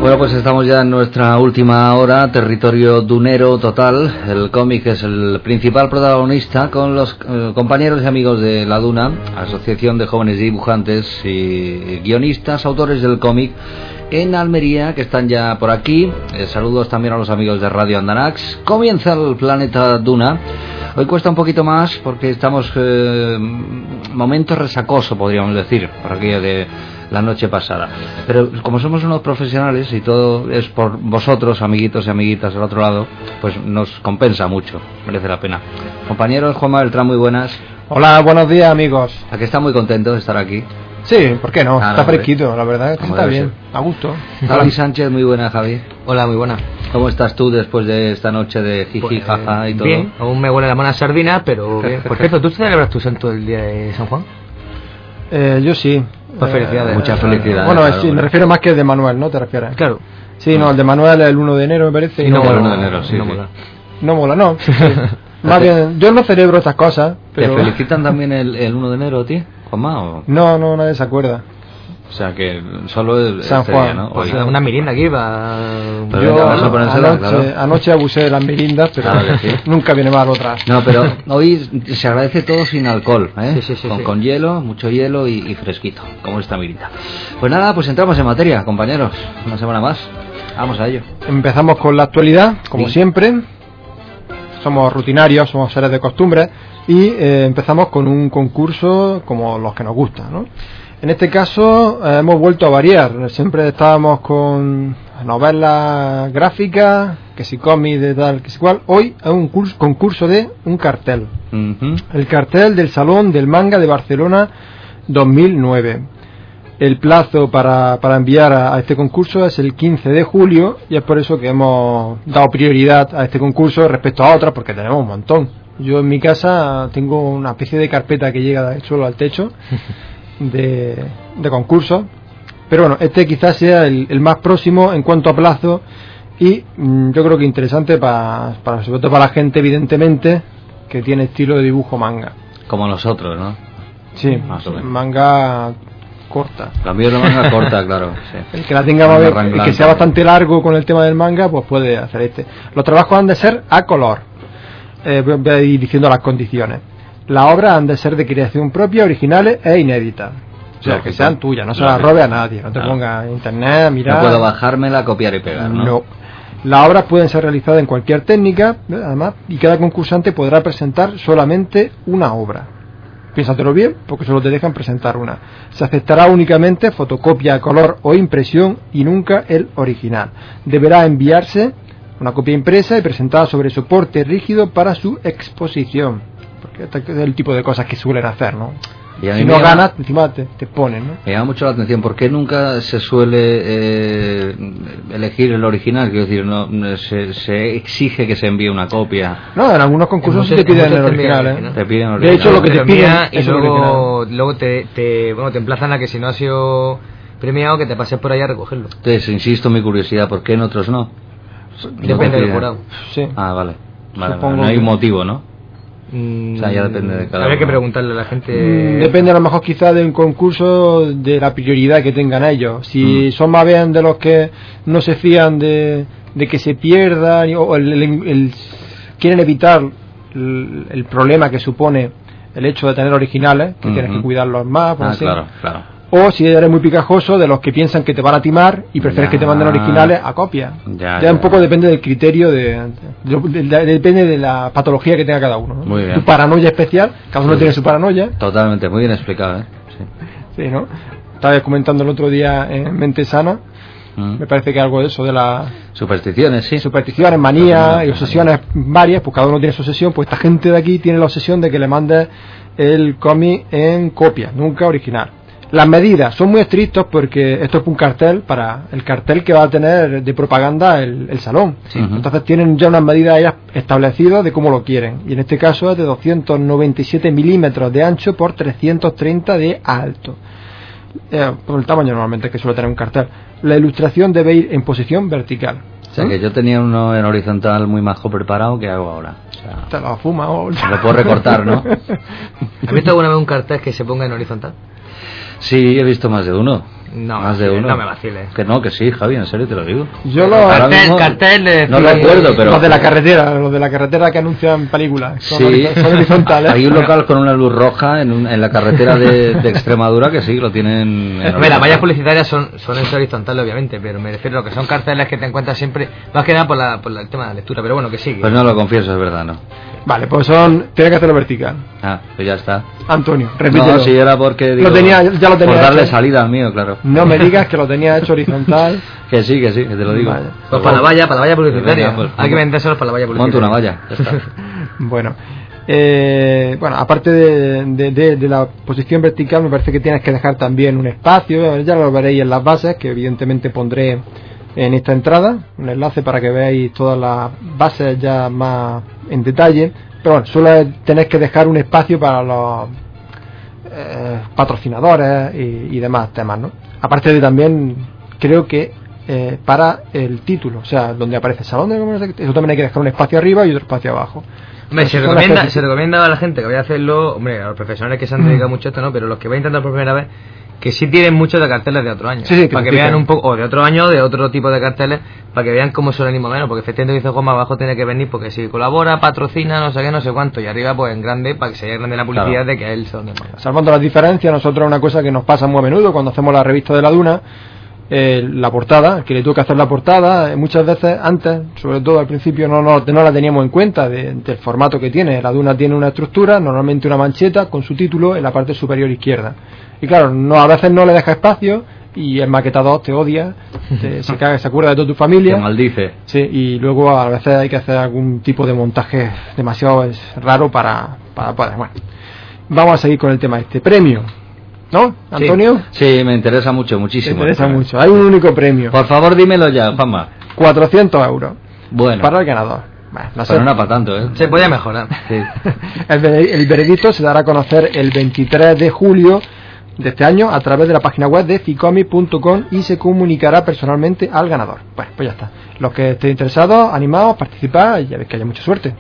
Bueno, pues estamos ya en nuestra última hora, territorio dunero total. El cómic es el principal protagonista con los compañeros y amigos de La Duna, Asociación de Jóvenes Dibujantes y Guionistas, autores del cómic en Almería, que están ya por aquí. Saludos también a los amigos de Radio Andanax. Comienza el Planeta Duna. Hoy cuesta un poquito más porque estamos momento resacoso, podríamos decir, por aquello de la noche pasada, pero como somos unos profesionales y todo es por vosotros, amiguitos y amiguitas del otro lado, pues nos compensa mucho, merece la pena. Compañeros, Juanma Beltrán, muy buenas. Hola, buenos días, amigos. ¿A que está muy contento de estar aquí? Sí, ¿por qué no? Está fresquito, la verdad es que está bien, a gusto. Javi Sánchez, muy buena, Javi. Hola, muy buena. ¿Cómo estás tú después de esta noche de jiji, jaja y todo? Bien, aún me huele la mano a sardina, pero bien. Por cierto, ¿tú celebras tu santo el día de San Juan? Yo sí. Pues felicidades. Muchas felicidades. Bueno, claro, sí, me refiero más que el de Manuel, ¿no te refieres? Claro. Sí, no, el de Manuel es el 1 de enero, me parece. Y no mola el 1 de enero, sí. No mola. No mola, no. Sí. Más bien, yo no celebro estas cosas, pero... ¿Te felicitan también el 1 de enero, tío, Juanma? ¿O? No, nadie se acuerda. O sea que solo el San Juan, día, ¿no? Pues una merienda aquí va. Yo anoche abusé de las merindas, pero sí. Nunca viene mal otra. No, pero hoy se agradece todo sin alcohol, ¿eh? Sí. Con hielo, mucho hielo y fresquito, como esta mirita. Pues nada, pues entramos en materia, compañeros. Una semana más. Vamos a ello. Empezamos con la actualidad, como siempre. Somos rutinarios, somos seres de costumbre y empezamos con un concurso como los que nos gustan, ¿no? En este caso hemos vuelto a variar. Siempre estábamos con novelas gráficas, que si cómics de tal, que si cual. Hoy es un concurso de un cartel. El cartel del Salón del Manga de Barcelona 2009. El plazo para enviar a este concurso es el 15 de julio y es por eso que hemos dado prioridad a este concurso respecto a otras, porque tenemos un montón. Yo en mi casa tengo una especie de carpeta que llega del suelo al techo de concursos, pero bueno, este quizás sea el más próximo en cuanto a plazo y yo creo que interesante para sobre todo para la gente, evidentemente, que tiene estilo de dibujo manga. Como nosotros, ¿no? Sí, más o menos. Manga corta. La mía es la manga corta, claro. Sí. El que la tenga más bien, el que sea bastante largo con el tema del manga, pues puede hacer este. Los trabajos han de ser a color. Voy a ir diciendo las condiciones. Las obras han de ser de creación propia, originales e inéditas. O sea, que sean tuyas, no se las robe a nadie. No te pongas en internet a mirar. No puedo bajármela, copiar y pegar, ¿no? No. Las obras pueden ser realizadas en cualquier técnica, además, y cada concursante podrá presentar solamente una obra. Piénsatelo bien, porque solo te dejan presentar una. Se aceptará únicamente fotocopia a color o impresión y nunca el original. Deberá enviarse una copia impresa y presentada sobre soporte rígido para su exposición. Porque este es el tipo de cosas que suelen hacer, ¿no? Si no ganas, encima te ponen, ¿no? Me llama mucho la atención, ¿por qué nunca se suele elegir el original? Quiero decir, no se exige que se envíe una copia. No, en algunos concursos sí te piden el original, ¿eh? Te piden el original. De hecho, lo que te piden y luego te emplazan a que si no has sido premiado, que te pases por allá a recogerlo. Entonces, insisto, mi curiosidad, ¿por qué en otros no? Depende del jurado. Sí. Ah, vale. No hay un motivo, ¿no? O sea, ya depende de cada uno. Habría que preguntarle a la gente. Depende a lo mejor quizás de un concurso, de la prioridad que tengan ellos. Si son más bien de los que no se fían de que se pierdan o quieren evitar el problema que supone el hecho de tener originales, que tienes que cuidarlos más, por así. Claro. O si eres muy picajoso, de los que piensan que te van a timar y prefieres que te manden originales a copia. Ya un poco depende del criterio, depende de la patología que tenga cada uno, ¿no? Muy bien. Tu paranoia especial, cada uno tiene su paranoia. Totalmente, muy bien explicado, ¿eh? Sí, ¿no? Estaba comentando el otro día en Mente Sana, me parece que algo de eso, de las supersticiones, sí. Supersticiones, manías y obsesiones varias, pues cada uno tiene su obsesión, pues esta gente de aquí tiene la obsesión de que le mandes el cómic en copia, nunca original. Las medidas son muy estrictos porque esto es un cartel para el cartel que va a tener de propaganda el salón. Entonces tienen ya unas medidas ellas establecidas de cómo lo quieren. Y en este caso es de 297 milímetros de ancho por 330 de alto. Por el tamaño normalmente que suele tener un cartel. La ilustración debe ir en posición vertical. O sea que yo tenía uno en horizontal muy majo preparado, ¿qué hago ahora? O sea, te lo fuma o... Lo puedo recortar, ¿no? ¿Has visto alguna vez un cartel que se ponga en horizontal? Sí, he visto más de uno. No, Más de uno. no me vaciles. Que no, que sí, Javi, en serio te lo digo. Yo lo... Ahora mismo Cartel de... no recuerdo, pero... Los de la carretera que anuncian películas. Sí, Son horizontales. hay un local con una luz roja en la carretera de Extremadura que sí, lo tienen... Hombre, las vallas publicitarias son en horizontales, obviamente, pero me refiero a que son carteles que te encuentras siempre, más que nada por el tema de la lectura, pero bueno, que sí. Pues no lo confieso, es verdad, ¿no? Vale, pues tiene que hacerlo vertical. Ah, pues ya está. Antonio, repítelo. No, si era porque... Digo, ya lo tenía por darle hecho. salida al mío, claro. No me digas que lo tenía hecho horizontal. Que sí, que te lo digo. Vale. Pues para la valla publicitaria. Venga, pues, hay que vendérselos para la valla publicitaria. Monta una valla, ya está. Bueno, aparte de la posición vertical, me parece que tienes que dejar también un espacio. Ya lo veréis en las bases, que evidentemente pondré en esta entrada, un enlace para que veáis todas las bases ya más en detalle. Pero bueno, solo tenéis que dejar un espacio para los patrocinadores y demás temas, ¿no? Aparte de también, creo que para el título, o sea, donde aparece Salón de Comercio, eso también hay que dejar un espacio arriba y otro espacio abajo. Hombre, se recomienda a la gente que vaya a hacerlo, hombre, a los profesionales que se han dedicado mucho a esto, ¿no? Pero los que vayan a intentar por primera vez, que sí tienen muchos de carteles de otro año. Sí, para que vean un poco, o de otro año, de otro tipo de carteles, para que vean cómo suelen ir más o menos, porque efectivamente dice Juan, abajo tiene que venir, porque si colabora, patrocina, no sé qué, no sé cuánto, y arriba pues en grande, para que se vea grande la publicidad, claro, de que él son de manga. Salvando las diferencias, nosotros una cosa que nos pasa muy a menudo cuando hacemos la revista de la Duna, la portada, que le tuvo que hacer la portada, muchas veces antes, sobre todo al principio, no la teníamos en cuenta del formato que tiene. La Duna tiene una estructura, normalmente una mancheta con su título en la parte superior izquierda, y claro, a veces no le deja espacio y el maquetador te odia, se acuerda de toda tu familia, te maldice. Sí, y luego a veces hay que hacer algún tipo de montaje demasiado raro para poder. Bueno, vamos a seguir con el tema premio, ¿no, Antonio? Sí, me interesa muchísimo. Me interesa mucho. Hay un único premio. Por favor, dímelo ya, Juanma. 400 euros. Bueno. Para el ganador. Bueno, no sé. Pero no para tanto, ¿eh? Se podía mejorar. Sí. El veredicto se dará a conocer el 23 de julio de este año a través de la página web de ficomic.com y se comunicará personalmente al ganador. Bueno, pues ya está. Los que estén interesados, animados, participad y ya veis que haya mucha suerte.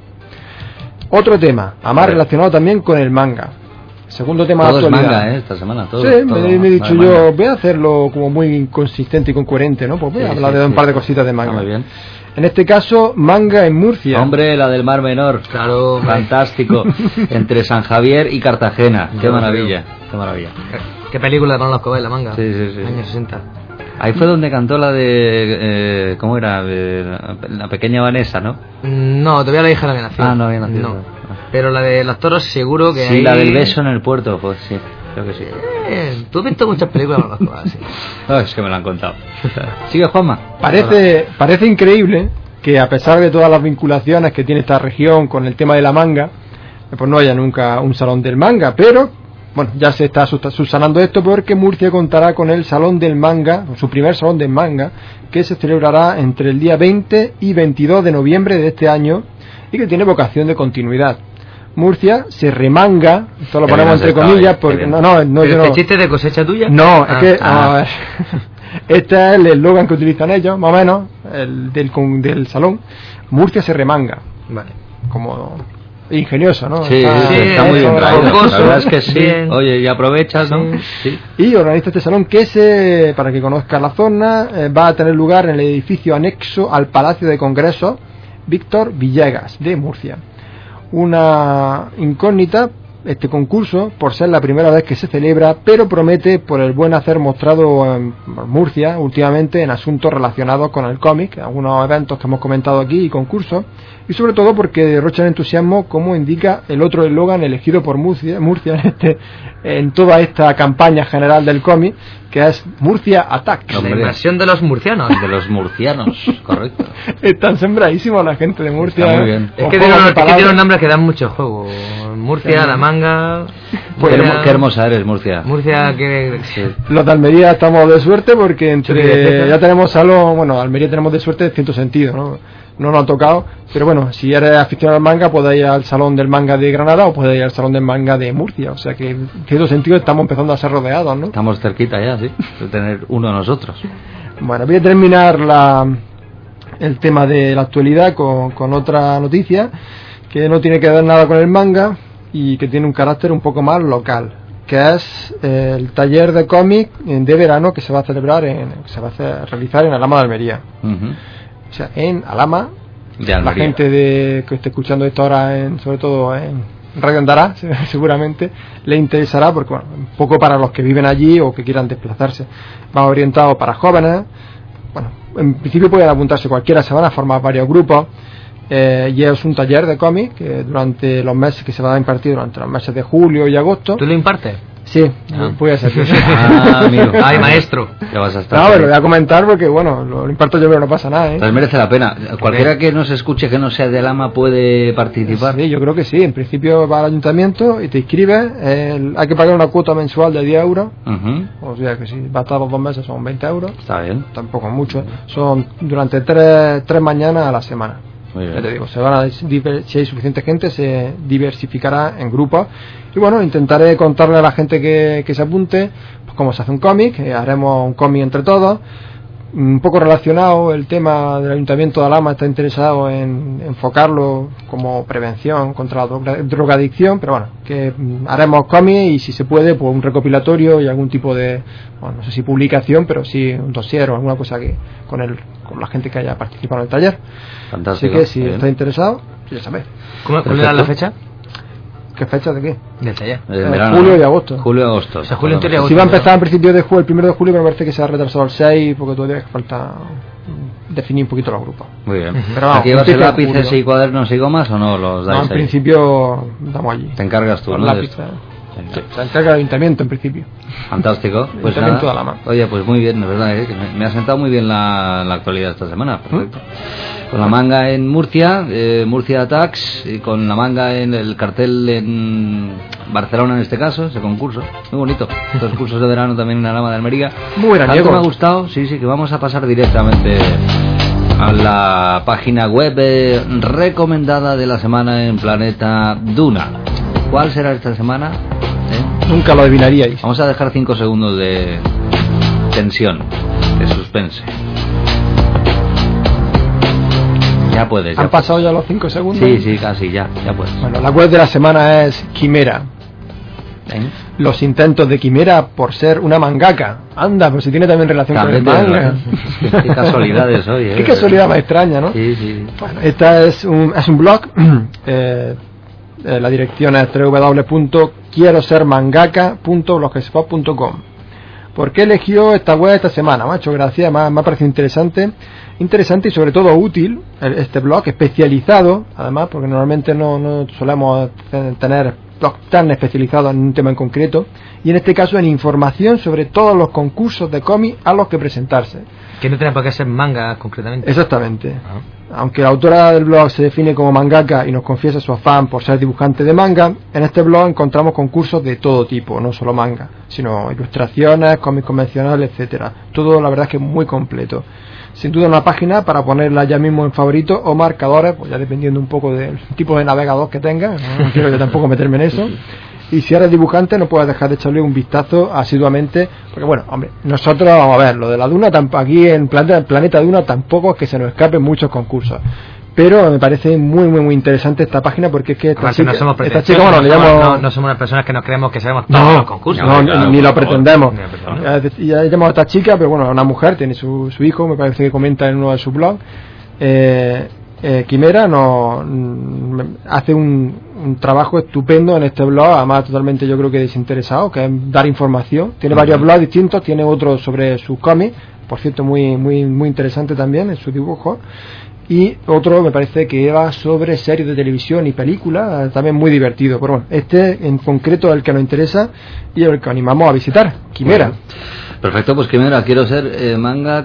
Otro tema, además relacionado también con el manga. Segundo tema todo de actualidad. Es manga, esta semana, todo. Sí, todo, me he dicho yo, manga. voy a hacerlo como muy consistente y coherente, ¿no? Pues voy a hablar de un par de cositas de manga. Muy bien. En este caso, manga en Murcia. Hombre, la del Mar Menor. Claro, fantástico. Entre San Javier y Cartagena. Qué maravilla, qué maravilla. ¿Qué película de Manolo Escobar, la manga? Sí. Años 60. Ahí fue donde cantó la de... ¿cómo era? La pequeña Vanessa, ¿no? No, todavía la hija no había nacido. No había nacido. No. Pero la de los toros seguro que sí, hay... la del beso en el puerto, pues sí, creo que sí. Tú has visto muchas películas de Manolo Escobar, sí. No, es que me lo han contado. Sigue, Juanma. Parece increíble que a pesar de todas las vinculaciones que tiene esta región con el tema de la manga, pues no haya nunca un salón del manga, pero bueno, ya se está subsanando esto porque Murcia contará con el salón del manga, su primer salón del manga, que se celebrará entre el día 20 y 22 de noviembre de este año y que tiene vocación de continuidad. Murcia se remanga, esto lo ponemos entre comillas, porque ¿Pero este chiste de cosecha tuya? No, es que a ver, este es el eslogan que utilizan ellos, más o menos, el del salón. Murcia se remanga. Vale. Como ingenioso, ¿no? Sí, está muy bien traído. La verdad es que sí. Bien. Oye, y aprovechas, ¿no? Sí. Y organiza este salón que para que conozcan la zona, va a tener lugar en el edificio anexo al Palacio de Congresos Víctor Villegas de Murcia. Una incógnita este concurso por ser la primera vez que se celebra, pero promete por el buen hacer mostrado en Murcia últimamente en asuntos relacionados con el cómic, algunos eventos que hemos comentado aquí y concursos, y sobre todo porque derrochan entusiasmo, como indica el otro eslogan elegido por Murcia en toda esta campaña general del cómic, que es Murcia Attack. La invasión de los murcianos. De los murcianos, correcto. Están sembradísimos la gente de Murcia. Está muy bien. Es que tiene unos nombres que dan mucho juego. Murcia, la manga. Pues qué hermosa eres, Murcia. Murcia, que sí. Los de Almería estamos de suerte porque ya tenemos salón, bueno, Almería tenemos de suerte en cierto sentido, ¿no? No nos ha tocado, pero bueno, si eres aficionado al manga, puedes ir al salón del manga de Granada o puedes ir al salón del manga de Murcia, o sea que en cierto sentido estamos empezando a ser rodeados, ¿no? Estamos cerquita ya, sí, de tener uno de nosotros. Bueno, voy a terminar el tema de la actualidad con otra noticia que no tiene que ver nada con el manga y que tiene un carácter un poco más local. que es el taller de cómic de verano que se va a celebrar realizar en Alhama de Almería. O sea, en Alhama, la gente que esté escuchando esto ahora, sobre todo en Radio Andará, seguramente le interesará, porque bueno, un poco para los que viven allí o que quieran desplazarse. Va orientado para jóvenes. Bueno, en principio pueden apuntarse cualquiera, se van a formar varios grupos. Y es un taller de cómic que durante los meses que se va a impartir durante los meses de julio y agosto. ¿Tú lo impartes? Sí, voy a ser. Amigo. Ay, maestro. ¿Qué vas a estar? No, pero lo voy a comentar porque, bueno, lo imparto yo, pero no pasa nada, ¿eh? Pues merece la pena. Cualquiera que nos escuche que no sea de Alhama puede participar. Sí, yo creo que sí. En principio va al ayuntamiento y te inscribes. Hay que pagar una cuota mensual de 10 euros. O sea que si va a estar los 2 meses son 20 euros. Está bien. Tampoco es mucho. Son durante 3 mañanas a la semana. Muy bien. Ya te digo, si hay suficiente gente, se diversificará en grupos. Y bueno, intentaré contarle a la gente que se apunte pues cómo se hace un cómic. Haremos un cómic entre todos. Un poco relacionado, el tema del Ayuntamiento de Alhama está interesado en enfocarlo como prevención contra la drogadicción, pero bueno, que haremos cómics y si se puede, pues un recopilatorio y algún tipo de, bueno, no sé si publicación, pero sí un dossier o alguna cosa que con la gente que haya participado en el taller. Fantástico. Así que si está interesado, ya sabéis. ¿Cuál era la fecha? ¿Qué fecha de qué? Del taller. Verano, julio y agosto. Julio y agosto. O sea, julio y agosto. Si va a empezar en principio de julio, el 1 de julio, pero me parece que se ha retrasado al 6 porque todavía falta definir un poquito los grupos. Muy bien. Pero vamos, ¿aquí llevas lápices y cuadernos y gomas o no los dais? No, en principio damos allí. Te encargas tú, los ¿no? lápices. Sí, se encarga el ayuntamiento en principio. Fantástico. Pues Ayuntamiento nada. de Alhama. Oye, pues muy bien, de verdad, que me ha sentado muy bien la actualidad esta semana. Perfecto. Con la manga en Murcia, Murcia Attacks, y con la manga en el cartel en Barcelona en este caso, ese concurso. Muy bonito. Estos cursos de verano también en Alhama de Almería. Muy veraniego. Me ha gustado, sí, que vamos a pasar directamente a la página web recomendada de la semana en Planeta Duna. ¿Cuál será esta semana? Nunca lo adivinaríais. Vamos a dejar 5 segundos de tensión, de suspense. Ya puedes. ¿Han pasado ya los 5 segundos? Sí, casi, ya puedes. Bueno, la web de la semana es Quimera. Los intentos de Quimera por ser una mangaka. Anda, pues si tiene también relación también con el manga. Qué casualidades hoy, Qué casualidad más extraña, ¿no? Sí. Bueno, esta es un blog. La dirección es www.quierosermangaka.blogspot.com. ¿Por qué eligió esta web esta semana? Me ha hecho gracia, me ha parecido interesante y sobre todo útil este blog, especializado, además, porque normalmente no solemos tener blogs tan especializados en un tema en concreto, y en este caso en información sobre todos los concursos de cómic a los que presentarse. Que no tiene por qué ser manga concretamente. Exactamente. Aunque la autora del blog se define como mangaka y nos confiesa su afán por ser dibujante de manga, en este blog encontramos concursos de todo tipo, no solo manga, sino ilustraciones, cómics convencionales, etcétera. Todo la verdad es que muy completo. Sin duda una página para ponerla ya mismo en favoritos o marcadores, pues ya dependiendo un poco del tipo de navegador que tengas, no quiero yo tampoco meterme en eso. Y si eres dibujante no puedes dejar de echarle un vistazo asiduamente, porque bueno, hombre, nosotros vamos a ver, lo de la Duna, aquí en Planeta Duna tampoco es que se nos escapen muchos concursos. Pero me parece muy interesante esta página porque es que esta chica, no somos unas personas que nos creemos que sabemos todos los concursos. Ni lo pretendemos. Ya llamamos a esta chica, pero bueno, una mujer, tiene su hijo, me parece que comenta en uno de sus blogs. Quimera hace un trabajo estupendo en este blog, además totalmente yo creo que desinteresado, que es dar información. Tiene varios blogs distintos, tiene otro sobre sus cómics, por cierto muy interesante también en su dibujo, y otro me parece que va sobre series de televisión y películas, también muy divertido. Pero bueno, este en concreto es el que nos interesa y el que animamos a visitar, Quimera. Bueno, perfecto, pues Quimera, quiero ser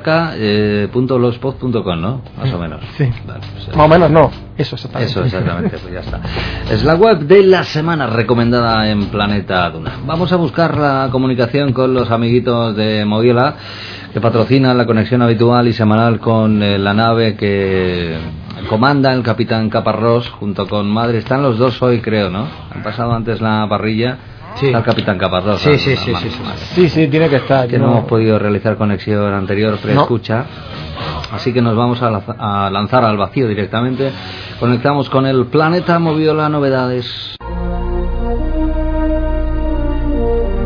mangaka.blogspot.com, ¿no? Más o menos. Sí. Vale, pues, más o menos no, eso exactamente, pues ya está. Es la web de la semana recomendada en Planeta Duna. Vamos a buscar la comunicación con los amiguitos de Moviola, que patrocinan la conexión habitual y semanal con la nave que comanda el capitán Caparrós junto con Madre. Están los dos hoy, creo, ¿no? Han pasado antes la parrilla. Sí. Está el capitán Caparrós. Sí, tiene que estar. Que no hemos podido realizar conexión anterior preescucha. Así que nos vamos a lanzar al vacío directamente. Conectamos con el Planeta Moviola Novedades.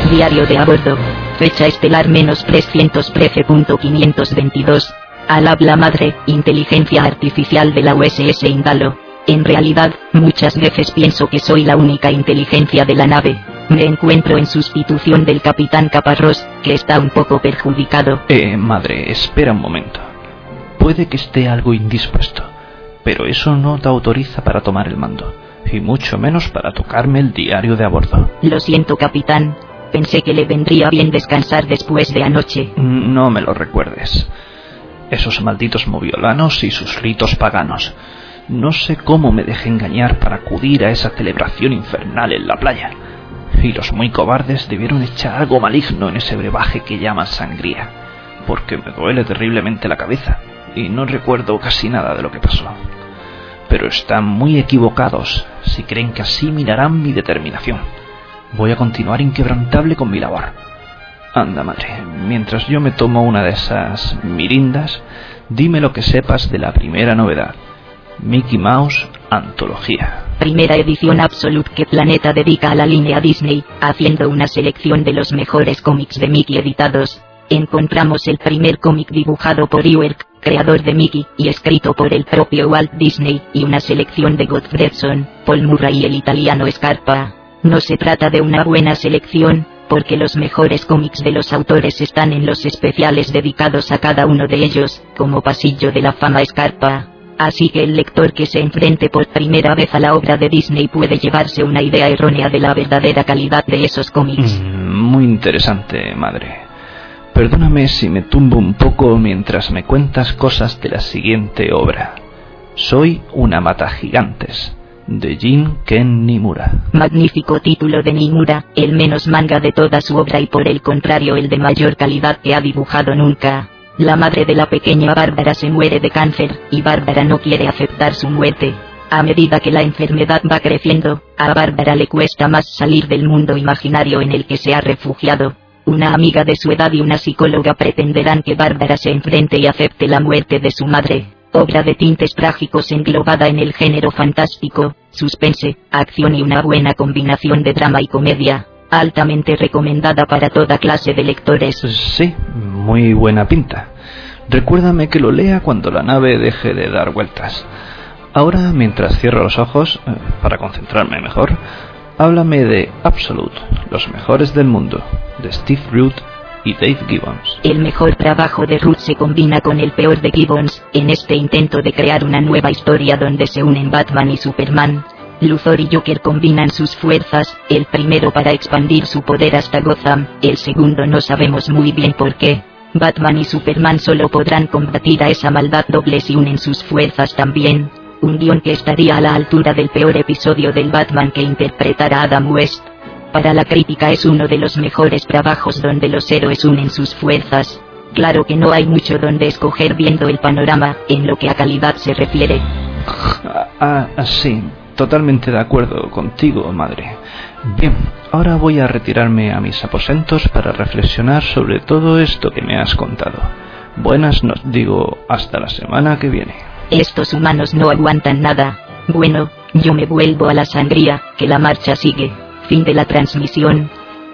Diario de a bordo. Fecha estelar -313.522. Al habla madre, inteligencia artificial de la USS Indalo. En realidad, muchas veces pienso que soy la única inteligencia de la nave. Me encuentro en sustitución del capitán Caparrós, que está un poco perjudicado. Madre, espera un momento. Puede que esté algo indispuesto, pero eso no te autoriza para tomar el mando, y mucho menos para tocarme el diario de a bordo. Lo siento, capitán. Pensé que le vendría bien descansar después de anoche. No me lo recuerdes. Esos malditos moviolanos y sus ritos paganos. No sé cómo me dejé engañar para acudir a esa celebración infernal en la playa. Y los muy cobardes debieron echar algo maligno en ese brebaje que llaman sangría, porque me duele terriblemente la cabeza y no recuerdo casi nada de lo que pasó. Pero están muy equivocados si creen que así mirarán mi determinación. Voy a continuar inquebrantable con mi labor. Anda, madre, mientras yo me tomo una de esas mirindas, dime lo que sepas de la primera novedad. Mickey Mouse Antología. Primera edición Absolute que Planeta dedica a la línea Disney, haciendo una selección de los mejores cómics de Mickey editados. Encontramos el primer cómic dibujado por Iwerk, creador de Mickey, y escrito por el propio Walt Disney, y una selección de Gottfredson, Paul Murray y el italiano Scarpa. No se trata de una buena selección, porque los mejores cómics de los autores están en los especiales dedicados a cada uno de ellos, como Pasillo de la Fama Scarpa. Así que el lector que se enfrente por primera vez a la obra de Disney puede llevarse una idea errónea de la verdadera calidad de esos cómics. Muy interesante, madre. Perdóname si me tumbo un poco mientras me cuentas cosas de la siguiente obra. Soy una matagigantes, de Jin Ken Nimura. Magnífico título de Nimura, el menos manga de toda su obra y por el contrario el de mayor calidad que ha dibujado nunca. La madre de la pequeña Bárbara se muere de cáncer, y Bárbara no quiere aceptar su muerte. A medida que la enfermedad va creciendo, a Bárbara le cuesta más salir del mundo imaginario en el que se ha refugiado. Una amiga de su edad y una psicóloga pretenderán que Bárbara se enfrente y acepte la muerte de su madre. Obra de tintes trágicos englobada en el género fantástico, suspense, acción y una buena combinación de drama y comedia. Altamente recomendada para toda clase de lectores. Sí, muy buena pinta. Recuérdame que lo lea cuando la nave deje de dar vueltas. Ahora, mientras cierro los ojos, para concentrarme mejor, háblame de Absolute, los mejores del mundo, de Steve Root y Dave Gibbons. El mejor trabajo de Root se combina con el peor de Gibbons, en este intento de crear una nueva historia donde se unen Batman y Superman. Luthor y Joker combinan sus fuerzas, el primero para expandir su poder hasta Gotham, el segundo no sabemos muy bien por qué. Batman y Superman solo podrán combatir a esa maldad doble si unen sus fuerzas también. Un guión que estaría a la altura del peor episodio del Batman que interpretará Adam West. Para la crítica es uno de los mejores trabajos donde los héroes unen sus fuerzas. Claro que no hay mucho donde escoger viendo el panorama, en lo que a calidad se refiere. Sí. Totalmente de acuerdo contigo, madre. Bien, ahora voy a retirarme a mis aposentos para reflexionar sobre todo esto que me has contado. Buenas noches, digo, hasta la semana que viene. Estos humanos no aguantan nada. Bueno, yo me vuelvo a la sangría, que la marcha sigue. Fin de la transmisión.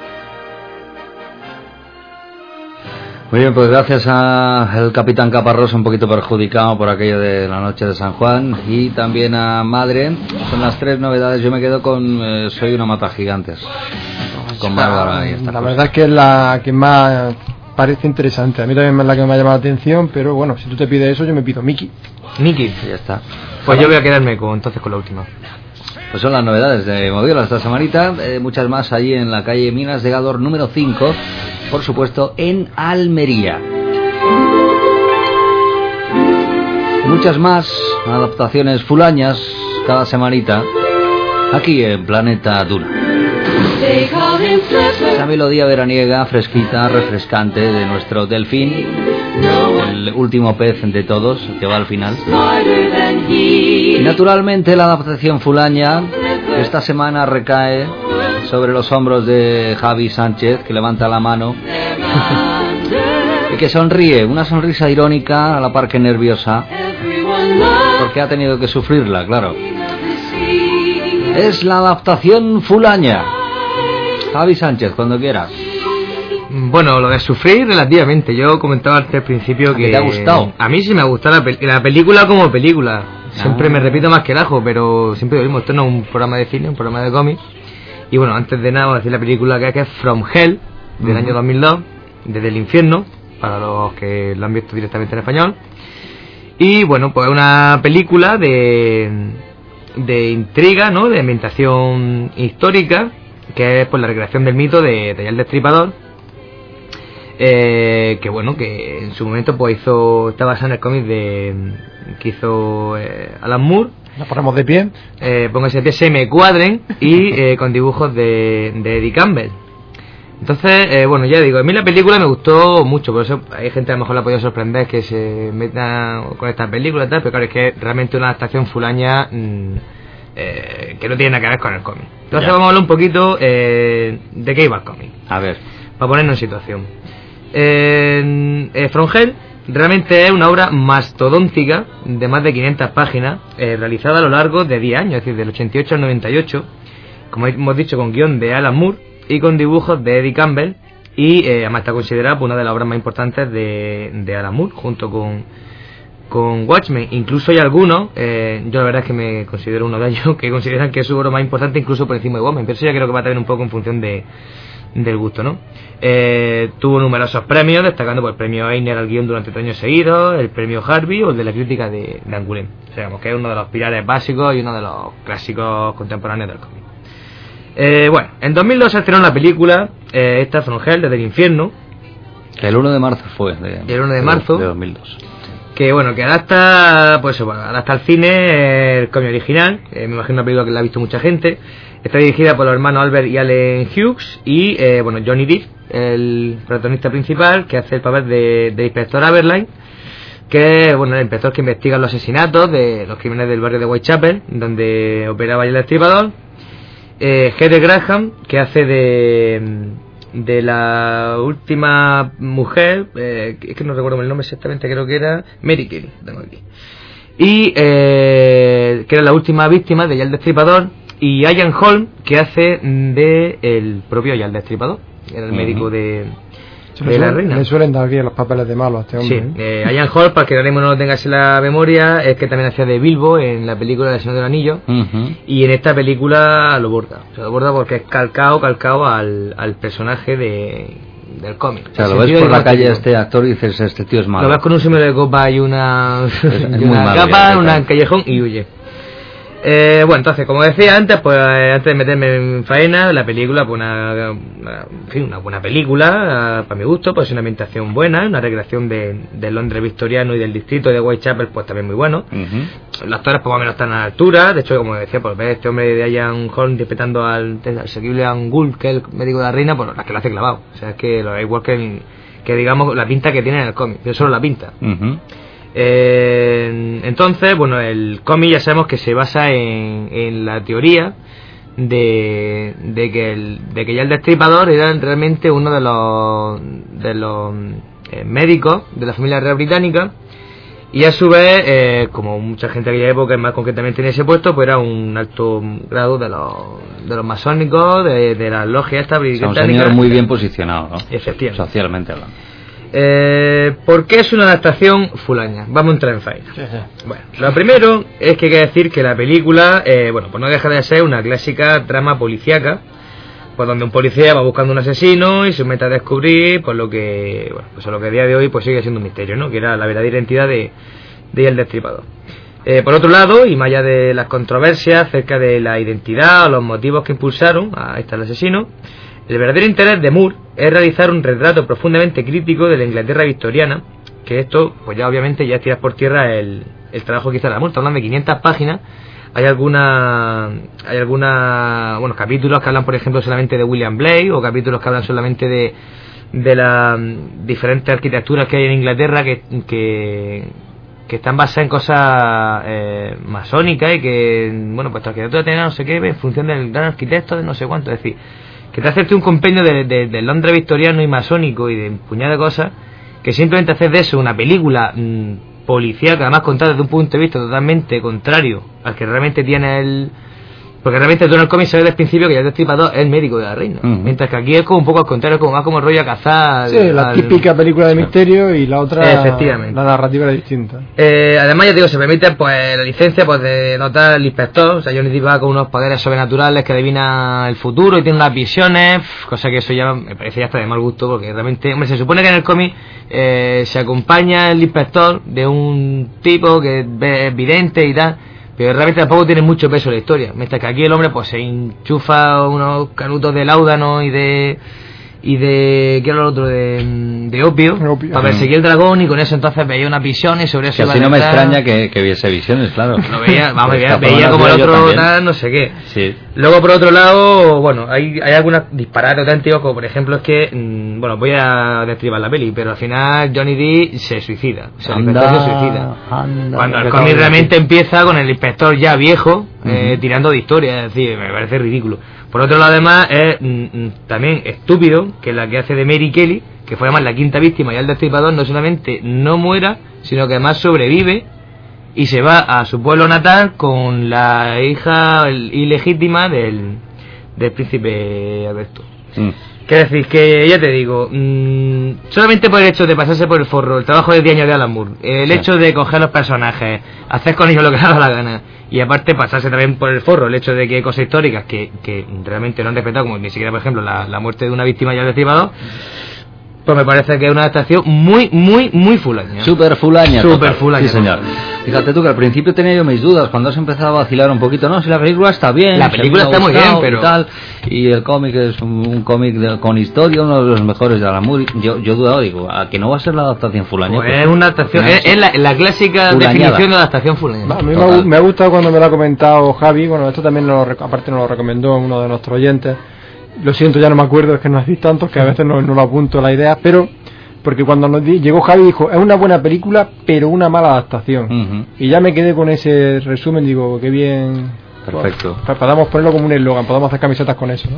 Muy bien, pues gracias al capitán Caparrós, un poquito perjudicado por aquello de la noche de San Juan, y también a Madre. Son las tres novedades. Yo me quedo con Soy una mata gigantes, con Bárbara y esta la verdad es que es la que más parece interesante. A mí también es la que me ha llamado la atención, pero bueno, si tú te pides eso, yo me pido Mickey. Ya está. Pues yo voy a quedarme entonces con la última. Pues son las novedades de Moviola esta semanita, muchas más allí en la calle Minas de Gador número 5, por supuesto en Almería. Muchas más adaptaciones fulañas cada semanita aquí en Planeta Duna. Esa melodía veraniega, fresquita, refrescante de nuestro delfín, el último pez de todos, que va al final. Y naturalmente la adaptación fulaña esta semana recae sobre los hombros de Javi Sánchez, que levanta la mano y que sonríe, una sonrisa irónica a la par que nerviosa, porque ha tenido que sufrirla, claro. Es la adaptación fulaña. Javi Sánchez, cuando quieras. Bueno, lo de sufrir relativamente. Yo comentaba antes al principio que... ¿Te ha gustado? A mí sí me ha gustado la película como película. Siempre me repito más que el ajo, pero siempre lo mismo. Esto no es un programa de cine, un programa de cómics. Y bueno, antes de nada, voy a decir la película que es From Hell, del año 2002, Desde el Infierno, para los que lo han visto directamente en español. Y bueno, pues una película de intriga, ¿no? De ambientación histórica, que es pues la recreación del mito de Jack el Destripador, que bueno, que en su momento pues está basada en el cómic que hizo Alan Moore. Nos ponemos de pie. Pónganse de pie, se me cuadren, y con dibujos de Eddie Campbell. Entonces, bueno, ya digo, a mí la película me gustó mucho, por eso hay gente a lo mejor la ha podido sorprender que se meta con esta película y tal, pero claro, es que es realmente una adaptación fulaña que no tiene nada que ver con el cómic. Entonces vamos a hablar un poquito de qué iba el cómic. A ver. Para ponernos en situación. From Hell realmente es una obra mastodóntica de más de 500 páginas, realizada a lo largo de 10 años, es decir, del 88 al 98, como hemos dicho, con guión de Alan Moore y con dibujos de Eddie Campbell, y además está considerada una de las obras más importantes de Alan Moore, junto con Watchmen. Incluso hay algunos, yo la verdad es que me considero uno de ellos, que consideran que es su obra más importante incluso por encima de Watchmen, pero eso ya creo que va a tener un poco en función del gusto, ¿no? Tuvo numerosos premios, destacando por el premio Eisner al guión durante 3 años seguidos, el premio Harvey o el de la crítica de Angoulême. O sea, digamos que es uno de los pilares básicos y uno de los clásicos contemporáneos del cómic. Bueno, en 2002 se estrenó la película esta, From Hell, Desde el Infierno. El 1 de marzo fue. El 1 de marzo. De 2002. Que bueno, que adapta, pues bueno, adapta al cine el cómic original. Me imagino una película que la ha visto mucha gente. Está dirigida por los hermanos Albert y Allen Hughes. Y bueno, Johnny Depp, el protagonista principal, que hace el papel de inspector Aberline, que es bueno, el inspector que investiga los asesinatos de los crímenes del barrio de Whitechapel, donde operaba el Destripador. Heather Graham, que hace de la última mujer, es que no recuerdo el nombre exactamente, creo que era Mary Kelly, y que era la última víctima de Jack el Destripador, y Ian Holm, que hace de el propio Jack el Destripador, era el médico de la reina. Le suelen dar bien los papeles de malo a este hombre. Sí, Ian Holm, para que ahora mismo no lo tengas en la memoria, es que también hacía de Bilbo en la película del Señor del Anillo, y en esta película lo borda. O sea, lo borda porque es calcado al personaje del cómic. O sea, lo ves por la calle este actor y dices, este tío es malo. Lo ves con un sombrero de copa y una malo, capa, un callejón, y huye. Bueno, entonces, como decía antes, pues antes de meterme en faena, la película, pues una buena película, para mi gusto, pues una ambientación buena, una recreación del Londres victoriano y del distrito de Whitechapel, pues también muy bueno. Los actores, pues más o menos están a la altura. De hecho, como decía, pues ver este hombre de Ian Holm interpretando al asequible Angul, que es el médico de la reina, pues la que lo hace clavado. O sea, es que lo igual que digamos la pinta que tiene en el cómic, pero solo la pinta. Entonces, bueno, el cómic ya sabemos que se basa en la teoría de que ya el Destripador era realmente uno de los médicos de la familia real británica, y a su vez, como mucha gente de aquella época, más concretamente en ese puesto, pues era un alto grado de los masónicos, de las logias estas británicas. Un señor muy bien posicionado, ¿no? Efectivamente. Socialmente hablando. ¿Por qué es una adaptación fulaña? Vamos a entrar en faena. Bueno, lo primero es que hay que decir que la película, bueno, pues no deja de ser una clásica trama policíaca, pues donde un policía va buscando un asesino y se mete a descubrir pues lo que, bueno, pues lo que a día de hoy pues sigue siendo un misterio, ¿no? Que era la verdadera identidad de El Destripador. Por otro lado, y más allá de las controversias acerca de la identidad o los motivos que impulsaron a el asesino, el verdadero interés de Moore es realizar un retrato profundamente crítico de la Inglaterra victoriana, que esto, pues ya obviamente ya es tirar por tierra el trabajo que hizo Moore. Estamos hablando de 500 páginas. Hay alguna bueno, capítulos que hablan, por ejemplo, solamente de William Blake, o capítulos que hablan solamente de las diferentes arquitecturas que hay en Inglaterra que están basadas en cosas masónicas, y que, bueno, pues tu arquitectura tiene no sé qué en función del gran arquitecto de no sé cuánto. Es decir, que te hace un compendio de Londres victoriano y masónico y de un puñado de cosas, que simplemente haces de eso una película policíaca, además contada desde un punto de vista totalmente contrario al que realmente tiene Porque realmente tú en el cómic sabes desde el principio que ya el Destripador es el médico de la reina. Mientras que aquí es como un poco al contrario, como más como rollo a cazar. Sí, la típica película de misterio y la otra, efectivamente, la narrativa era distinta. Además, ya te digo, se permite pues la licencia pues de notar al inspector. O sea, Johnny Depp va con unos poderes sobrenaturales que adivina el futuro y tiene unas visiones, cosa que eso ya me parece ya está de mal gusto, porque realmente, hombre, se supone que en el cómic se acompaña el inspector de un tipo que es vidente y tal, pero realmente tampoco tiene mucho peso la historia, mientras que aquí el hombre pues se enchufa unos canutos de láudano y de ¿qué era lo otro? De opio. Para perseguir el dragón, y con eso entonces veía unas visiones sobre eso. Que así no me extraña que viese visiones, claro. Lo veía, veía como el otro tal, no sé qué. Sí. Luego, por otro lado, bueno, hay algunos disparates auténticos, como por ejemplo es que, bueno, voy a destribar la peli, pero al final Johnny Depp se suicida. O sea, el inspector se suicida. Cuando el cómic realmente empieza con el inspector ya viejo, tirando de historia, es decir, me parece ridículo. Por otro lado, además, es también estúpido que la que hace de Mary Kelly, que fue además la quinta víctima y el destripador, no solamente no muera, sino que además sobrevive y se va a su pueblo natal con la hija ilegítima del príncipe Alberto. Quiero decir que, ya te digo, solamente por el hecho de pasarse por el forro el trabajo de 10 años de Alan Moore, el hecho de coger los personajes, hacer con ellos lo que le da la gana, y aparte pasarse también por el forro el hecho de que hay cosas históricas que realmente no han respetado, como ni siquiera, por ejemplo, la muerte de una víctima ya destripado, pues me parece que es una adaptación muy fulaña. Super fulaña. Sí, señor. Fíjate tú que al principio tenía yo mis dudas cuando has empezado a vacilar un poquito. No, si la película está bien, la película está muy bien, pero y tal, y el cómic es un cómic con historia, uno de los mejores de Alan Moore. Yo he dudado, digo, ¿a que no va a ser la adaptación fulaña? Pues es una adaptación, es la clásica fulañada. definición de adaptación fulaña. A mí me ha gustado cuando me lo ha comentado Javi. Bueno, esto también aparte nos lo recomendó uno de nuestros oyentes. Lo siento, ya no me acuerdo, es que no hacéis tantos que a veces no lo apunto la idea, pero porque cuando llegó Javi dijo, es una buena película pero una mala adaptación, y ya me quedé con ese resumen, digo, qué bien. Perfecto. Pues, podamos ponerlo como un eslogan, podemos hacer camisetas con eso, ¿no?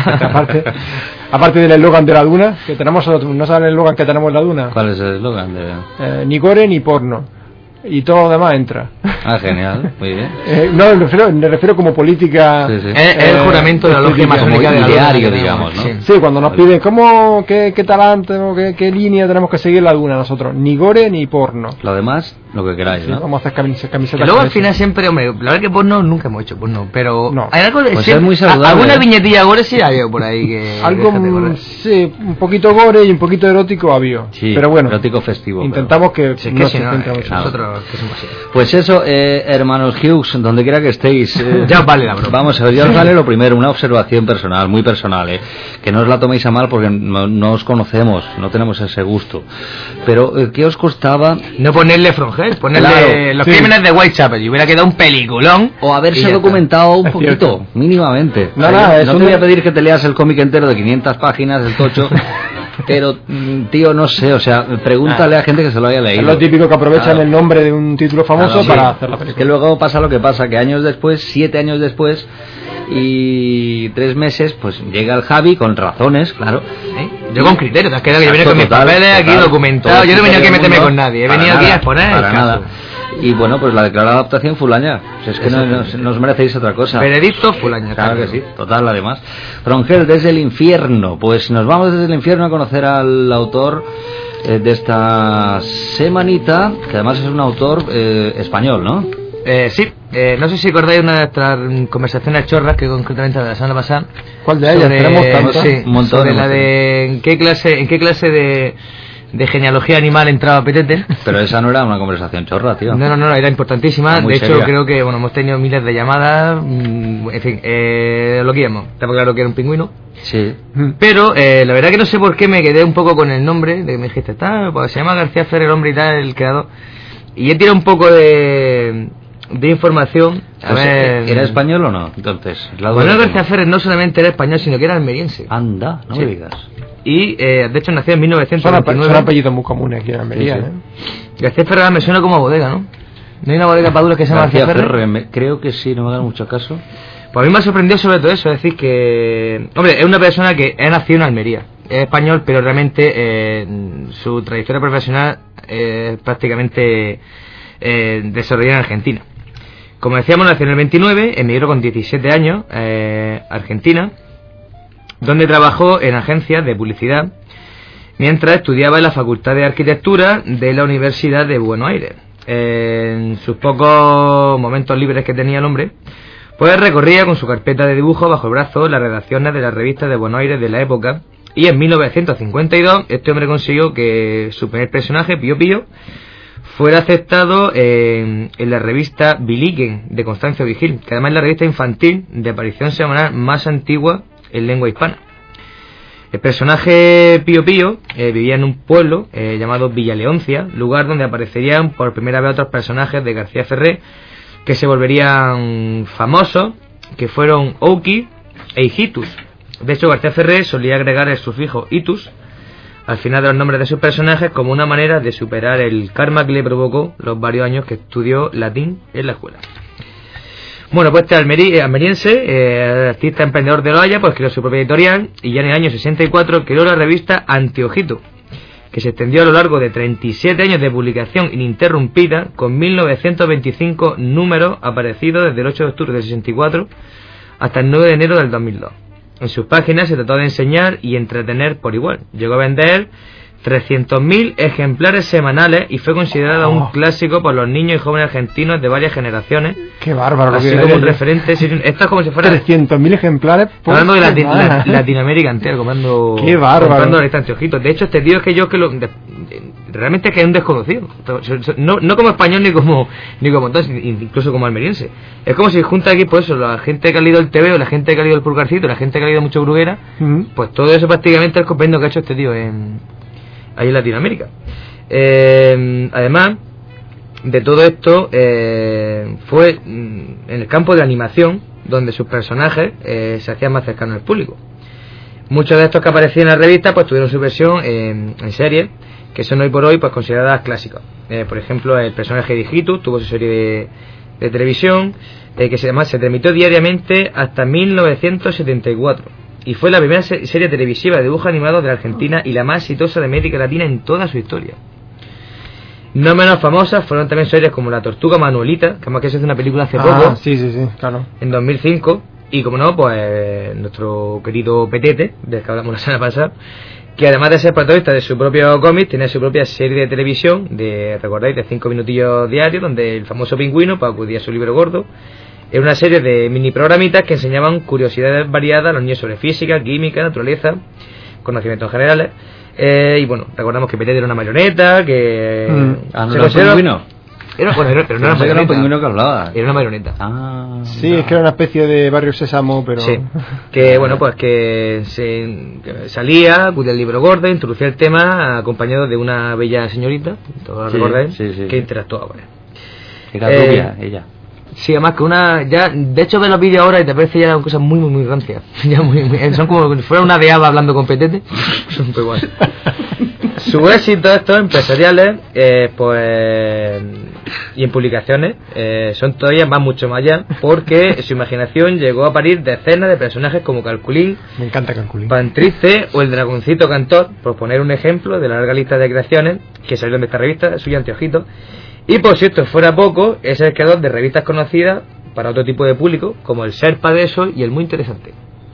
aparte del eslogan de la Duna, que tenemos nosotros, ¿no saben el eslogan que tenemos en la Duna? ¿Cuál es el eslogan? Ni gore ni porno, y todo lo demás entra. Ah, genial, muy bien. No, me refiero como política. Sí, sí. Es el juramento de la logia masónica de diario, digamos, ¿no? Sí, cuando nos piden qué talante o qué línea tenemos que seguir la Duna nosotros, ni gore ni porno. Lo demás, lo que queráis, ¿no? Vamos a hacer camisetas. Y luego al final siempre, hombre, la verdad que porno nunca hemos hecho porno, pero no. Hay algo de pues es muy saludable. Alguna viñetilla gore sí había por ahí que algo, sí, un poquito gore y un poquito erótico había. Sí, pero bueno, erótico festivo. Intentamos pero... que si es que no si se no, centre mucho. Nosotros que somos así. Pues eso, hermanos Hughes, donde quiera que estéis, ya os vale la broma. Vamos a ver, ya os vale lo primero, una observación personal, muy personal, que no os la toméis a mal porque no os conocemos, no tenemos ese gusto. Pero, ¿qué os costaba? No ponerle Frongel, ponerle los crímenes de Whitechapel, y hubiera quedado un peliculón. O haberse documentado un poquito, mínimamente. No te voy a pedir que te leas el cómic entero de 500 páginas, el tocho. Pero, tío, no sé, o sea, pregúntale a gente que se lo haya leído. Es lo típico que aprovechan el nombre de un título famoso para hacer la película. Es que luego pasa lo que pasa, que años después, 7 años después y 3 meses, pues llega el Javi con razones, claro. Yo con criterios, te has quedado que yo venía con mis papeles aquí documentados. Yo no venía aquí a meterme con nadie, he venido aquí a exponer para nada. Y bueno, pues la declarada adaptación fulaña. Pues es que no os merecéis otra cosa. Veredicto fulaña. Claro que sí, total, además. Frongel, desde el infierno. Pues nos vamos desde el infierno a conocer al autor de esta semanita, que además es un autor español, ¿no? Sí, no sé si recordáis una de nuestras conversaciones chorras, que concretamente de la semana pasada. ¿Cuál de ellas? Tenemos tantas. Sí, un montón. Sobre la de en qué clase de genealogía animal entraba Petete. Pero esa no era una conversación chorra, tío. No, era importantísima. De hecho, seria. creo que hemos tenido miles de llamadas. En fin, lo que íbamos. Estaba claro que era un pingüino. Sí. Pero la verdad que no sé por qué me quedé un poco con el nombre, de que me dijiste, pues se llama García Ferrer, el hombre y tal, el creador. Y he tirado un poco de información. A ver... ¿Era español o no? Entonces, Manuel García Ferrer no solamente era español, sino que era almeriense. Anda, no me digas. Y de hecho nació en 1929. Son apellidos muy comunes aquí en Almería. Sí. García Ferrer me suena como a bodega, ¿no? ¿No hay una bodega Padura que se llama García Ferrer? Creo que sí, no me da mucho caso. Pues a mí me ha sorprendido sobre todo eso, es decir que... Hombre, es una persona que ha nacido en Almería. Es español, pero realmente su trayectoria profesional es prácticamente desarrollada en Argentina. Como decíamos, nació en el 29, emigró con 17 años a Argentina, donde trabajó en agencias de publicidad mientras estudiaba en la Facultad de Arquitectura de la Universidad de Buenos Aires. En sus pocos momentos libres que tenía el hombre, pues recorría con su carpeta de dibujo bajo el brazo las redacciones de las revistas de Buenos Aires de la época, y en 1952 este hombre consiguió que su primer personaje, Pío Pío, fuera aceptado en la revista Biliken de Constancio Vigil, que además es la revista infantil de aparición semanal más antigua en lengua hispana. El personaje Pío Pío vivía en un pueblo llamado Villa Leoncia, lugar donde aparecerían por primera vez otros personajes de García Ferré que se volverían famosos, que fueron Ouki e Hijitus. De hecho, García Ferré solía agregar el sufijo itus al final de los nombres de sus personajes como una manera de superar el karma que le provocó los varios años que estudió latín en la escuela. Bueno, pues este almeriense, artista emprendedor de Loaya, pues creó su propia editorial y ya en el año 64 creó la revista Antiojito, que se extendió a lo largo de 37 años de publicación ininterrumpida, con 1925 números aparecidos desde el 8 de octubre del 64 hasta el 9 de enero del 2002. En sus páginas se trató de enseñar y entretener por igual. Llegó a vender 300.000 ejemplares semanales y fue considerada un clásico por los niños y jóvenes argentinos de varias generaciones. ¡Qué bárbaro! Así como un referente. Esto es como si fuera 300.000 ejemplares. Hablando de Latinoamérica entera, comprando. ¡Qué bárbaro! Comprando Antiojito. De hecho, este tío es que yo realmente es que es un desconocido. No como español ni como entonces, incluso como almeriense. Es como si junta aquí, pues eso, la gente que ha leído el TV, la gente que ha leído el Pulgarcito, la gente que ha leído mucho Bruguera, pues todo eso prácticamente es el compendio que ha hecho este tío ahí en Latinoamérica. Además de todo esto, fue en el campo de la animación donde sus personajes se hacían más cercanos al público. Muchos de estos que aparecían en la revista pues tuvieron su versión en serie, que son hoy por hoy pues consideradas clásicas. Por ejemplo, el personaje de Hijitus tuvo su serie de televisión que se transmitió diariamente hasta 1974 y fue la primera serie televisiva de dibujos animados de la Argentina y la más exitosa de América Latina en toda su historia. No menos famosas fueron también series como La Tortuga Manuelita, que además que se hizo una película hace poco, sí, claro, en 2005, y como no, pues nuestro querido Petete, del que hablamos la semana pasada, que además de ser protagonista de su propio cómic, tiene su propia serie de televisión, recordáis, de 5 minutillos diarios, donde el famoso pingüino pues, acudía a su libro gordo. Era una serie de mini programitas que enseñaban curiosidades variadas a los niños sobre física, química, naturaleza, conocimientos generales. Y bueno, recordamos que Petete era una marioneta, que... ¿no era un pingüino? Pero no era una era un pingüino que hablaba. Era una marioneta. Sí, es que era una especie de Barrio Sésamo, pero... Sí, que bueno, pues que salía, acudía al libro gordo, introducía el tema acompañado de una bella señorita, ¿todos lo recordáis? Sí. Que interactuaba con él. Era rubia, ella. Sí, además que ya, de hecho ves los vídeos ahora y te parece ya cosas muy, muy, muy rancias. Ya son como si fuera una de Ava hablando con Petete. Son muy guay. Su éxito estos empresariales, pues, y en publicaciones, van mucho más allá, porque su imaginación llegó a parir decenas de personajes como Calculín, me encanta Calculín, Pantrice o el Dragoncito Cantor, por poner un ejemplo de la larga lista de creaciones que salieron de esta revista, suya Antiojito. Y por si esto fuera poco, es el creador de revistas conocidas para otro tipo de público, como el Serpa de eso y el Muy Interesante.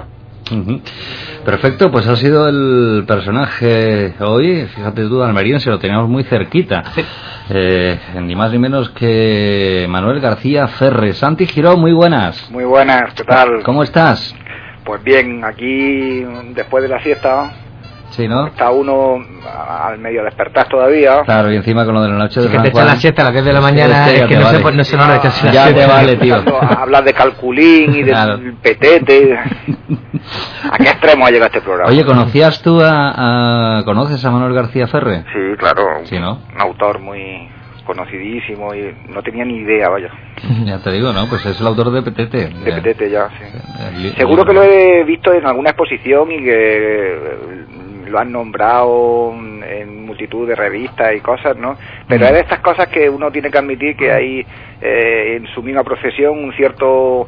Perfecto, pues ha sido el personaje hoy, fíjate tú, almeriense, lo teníamos muy cerquita. Sí. Ni más ni menos que Manuel García Ferre. Santi Giró, muy buenas. Muy buenas, ¿qué tal? ¿Cómo estás? Pues bien, aquí después de la siesta. Sí, ¿no? Está uno al medio despertar todavía. Claro, y encima con lo de la noche de que te echan la siesta a las 10 de la mañana, es que no se nos echarse la siesta. Ya te vale, tío. Hablas de Calculín y del Petete. ¿A qué extremo ha llegado este programa? Oye, ¿conocías tú conoces a Manuel García Ferre? Sí, claro. Sí, ¿no? Un autor muy conocidísimo y no tenía ni idea, vaya. Ya te digo, ¿no? Pues es el autor de Petete. De Petete, ya, sí. Seguro que lo he visto en alguna exposición y que lo han nombrado en multitud de revistas y cosas, ¿no? Pero es de estas cosas que uno tiene que admitir que hay en su misma profesión un cierto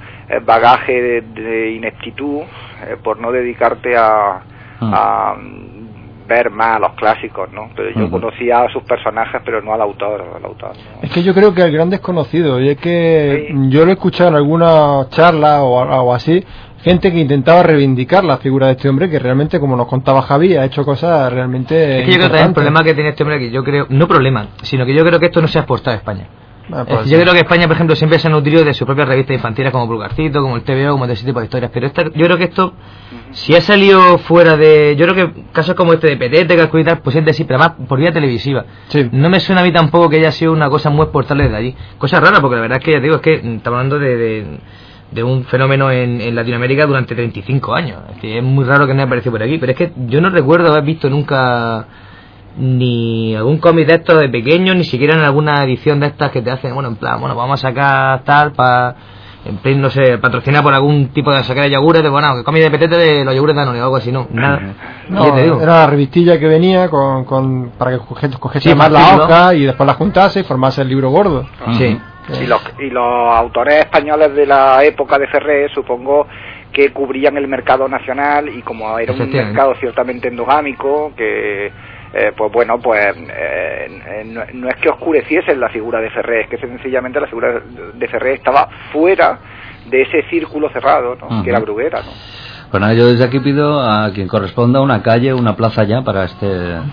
bagaje de ineptitud por no dedicarte a ver más a los clásicos, ¿no? Pero yo conocía a sus personajes, pero no al autor, ¿no? Es que yo creo que el gran desconocido, y es que yo lo he escuchado en algunas charlas o algo así, gente que intentaba reivindicar la figura de este hombre, que realmente, como nos contaba Javi, ha hecho cosas realmente es que yo creo que el problema que tiene este hombre, que yo creo, no problema, sino que yo creo que esto no se ha exportado a España. Yo creo que España, por ejemplo, siempre se ha nutrido de sus propias revistas infantiles como Pulgarcito, como el TVO, como de ese tipo de historias, pero yo creo que esto, si ha salido fuera de... Yo creo que casos como este de Petete, Calculo y tal, pues es decir, pero más por vía televisiva. Sí. No me suena a mí tampoco que haya sido una cosa muy exportable desde allí. Cosa rara, porque la verdad es que, ya te digo, es que estamos hablando de un fenómeno en Latinoamérica durante 35 años. Es decir, es muy raro que no haya aparecido por aquí, pero es que yo no recuerdo haber visto nunca ni algún cómic de estos de pequeño, ni siquiera en alguna edición de estas que te hacen, bueno, en plan, bueno, vamos a sacar tal para, en plan, no sé, patrocinar por algún tipo de sacar de yogures, de, bueno, que cómic de Petete de los yogures de Danone o algo así, no, nada. No, te digo. Era la revistilla que venía para que cogiese más la hoja y después la juntase y formase el libro gordo. Sí. Y los autores españoles de la época de Ferré, supongo que cubrían el mercado nacional, y como era un mercado ciertamente endogámico, que pues bueno, no es que oscureciesen la figura de Ferré, es que sencillamente la figura de Ferré estaba fuera de ese círculo cerrado, ¿no? Que era Bruguera, ¿no? Bueno, yo desde aquí pido a quien corresponda una calle, una plaza ya para este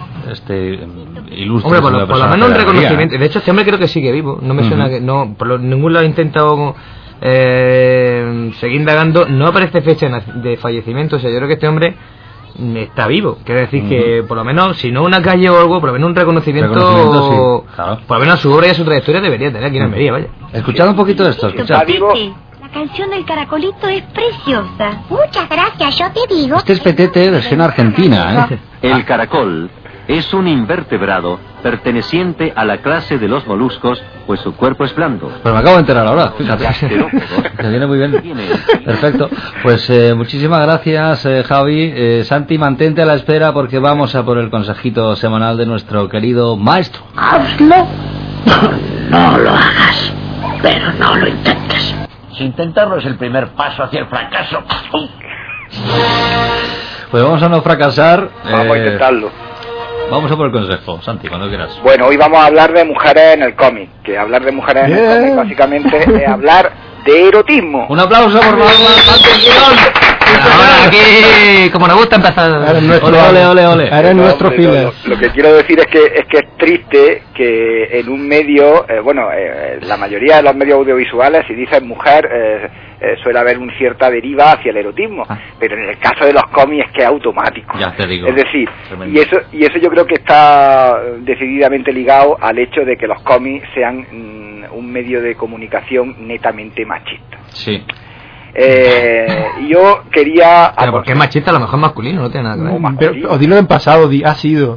ilustre. Hombre, por lo menos un reconocimiento. De hecho, este hombre creo que sigue vivo. No me suena que no, ningún lado he intentado seguir indagando. No aparece fecha de fallecimiento. O sea, yo creo que este hombre está vivo. Quiere decir que por lo menos, si no una calle o algo, por lo menos un reconocimiento, sí, claro. Por lo menos a su obra y a su trayectoria debería tener aquí en Almería, vaya. Escuchad un poquito de esto, escuchad. La canción del caracolito es preciosa. Muchas gracias, yo te digo. Este es Petete, versión argentina, ¿eh? El caracol es un invertebrado perteneciente a la clase de los moluscos, pues su cuerpo es blando. Pues me acabo de enterar ahora, fíjate. Me viene muy bien. Perfecto. Pues muchísimas gracias, Javi. Santi, mantente a la espera porque vamos a por el consejito semanal de nuestro querido maestro. Hazlo. No lo hagas, pero no lo intentes. Si intentarlo es el primer paso hacia el fracaso. Pues vamos a no fracasar. Vamos a intentarlo. Vamos a por el consejo, Santi, cuando quieras. Bueno, hoy vamos a hablar de mujeres en el cómic. Que hablar de mujeres en el cómic básicamente es hablar de erotismo. Un aplauso por favor para Santi Girón. Ahora aquí, como nos gusta empezar. Ole. Eres nuestro filler. Lo que quiero decir es que es triste que en un medio, la mayoría de los medios audiovisuales, si dicen mujer, suele haber una cierta deriva hacia el erotismo, pero en el caso de los cómics es que es automático. Ya te digo. Es decir, y eso yo creo que está decididamente ligado al hecho de que los cómics sean un medio de comunicación netamente machista. Sí. Yo quería... Pero porque es machista, a lo mejor masculino, no tiene nada que ver. Pero, o dilo en pasado, ha sido.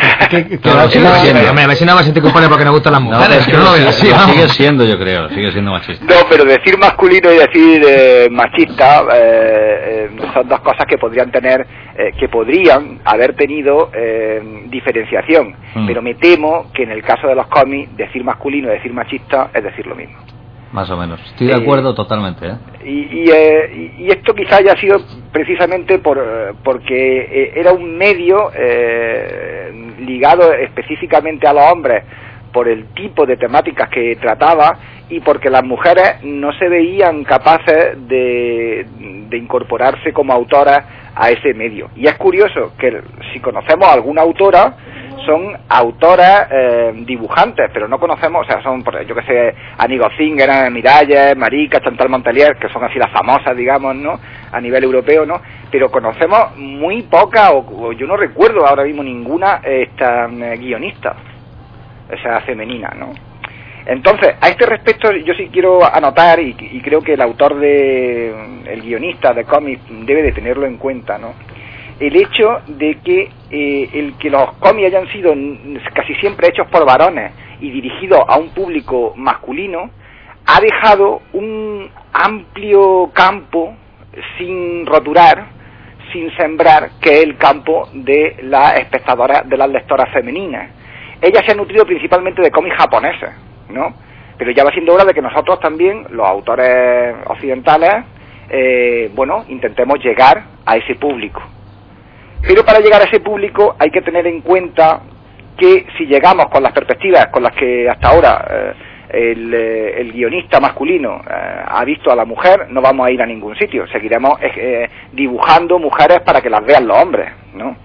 A ver si no va a sentir culpable porque nos gustan las mujeres. No, no, sigue siendo, yo creo, sigue siendo machista. No, pero decir masculino y decir machista son dos cosas que podrían tener, que podrían haber tenido diferenciación. Pero me temo que en el caso de los cómics, decir masculino y decir machista es decir lo mismo. Más o menos. Estoy de acuerdo totalmente, ¿eh? Y esto quizá haya sido precisamente porque era un medio ligado específicamente a los hombres por el tipo de temáticas que trataba y porque las mujeres no se veían capaces de incorporarse como autoras a ese medio. Y es curioso que si conocemos a alguna autora, son autoras dibujantes, pero no conocemos, o sea, son, yo que sé, Annie Gothinger, Miralles, Marica, Chantal Montelier, que son así las famosas, digamos, ¿no?, a nivel europeo, ¿no?, pero conocemos muy pocas, o yo no recuerdo ahora mismo ninguna guionista, o sea, femenina, ¿no? Entonces, a este respecto yo sí quiero anotar, y creo que el autor el guionista de cómics debe de tenerlo en cuenta, ¿no?, el hecho de que el que los cómics hayan sido casi siempre hechos por varones y dirigidos a un público masculino ha dejado un amplio campo sin roturar, sin sembrar, que es el campo de las espectadoras, de las lectoras femeninas. Ellas se han nutrido principalmente de cómics japoneses, ¿no? Pero ya va siendo hora de que nosotros también, los autores occidentales, intentemos llegar a ese público. Pero para llegar a ese público hay que tener en cuenta que si llegamos con las perspectivas con las que hasta ahora el guionista masculino ha visto a la mujer, no vamos a ir a ningún sitio. Seguiremos dibujando mujeres para que las vean los hombres, ¿no?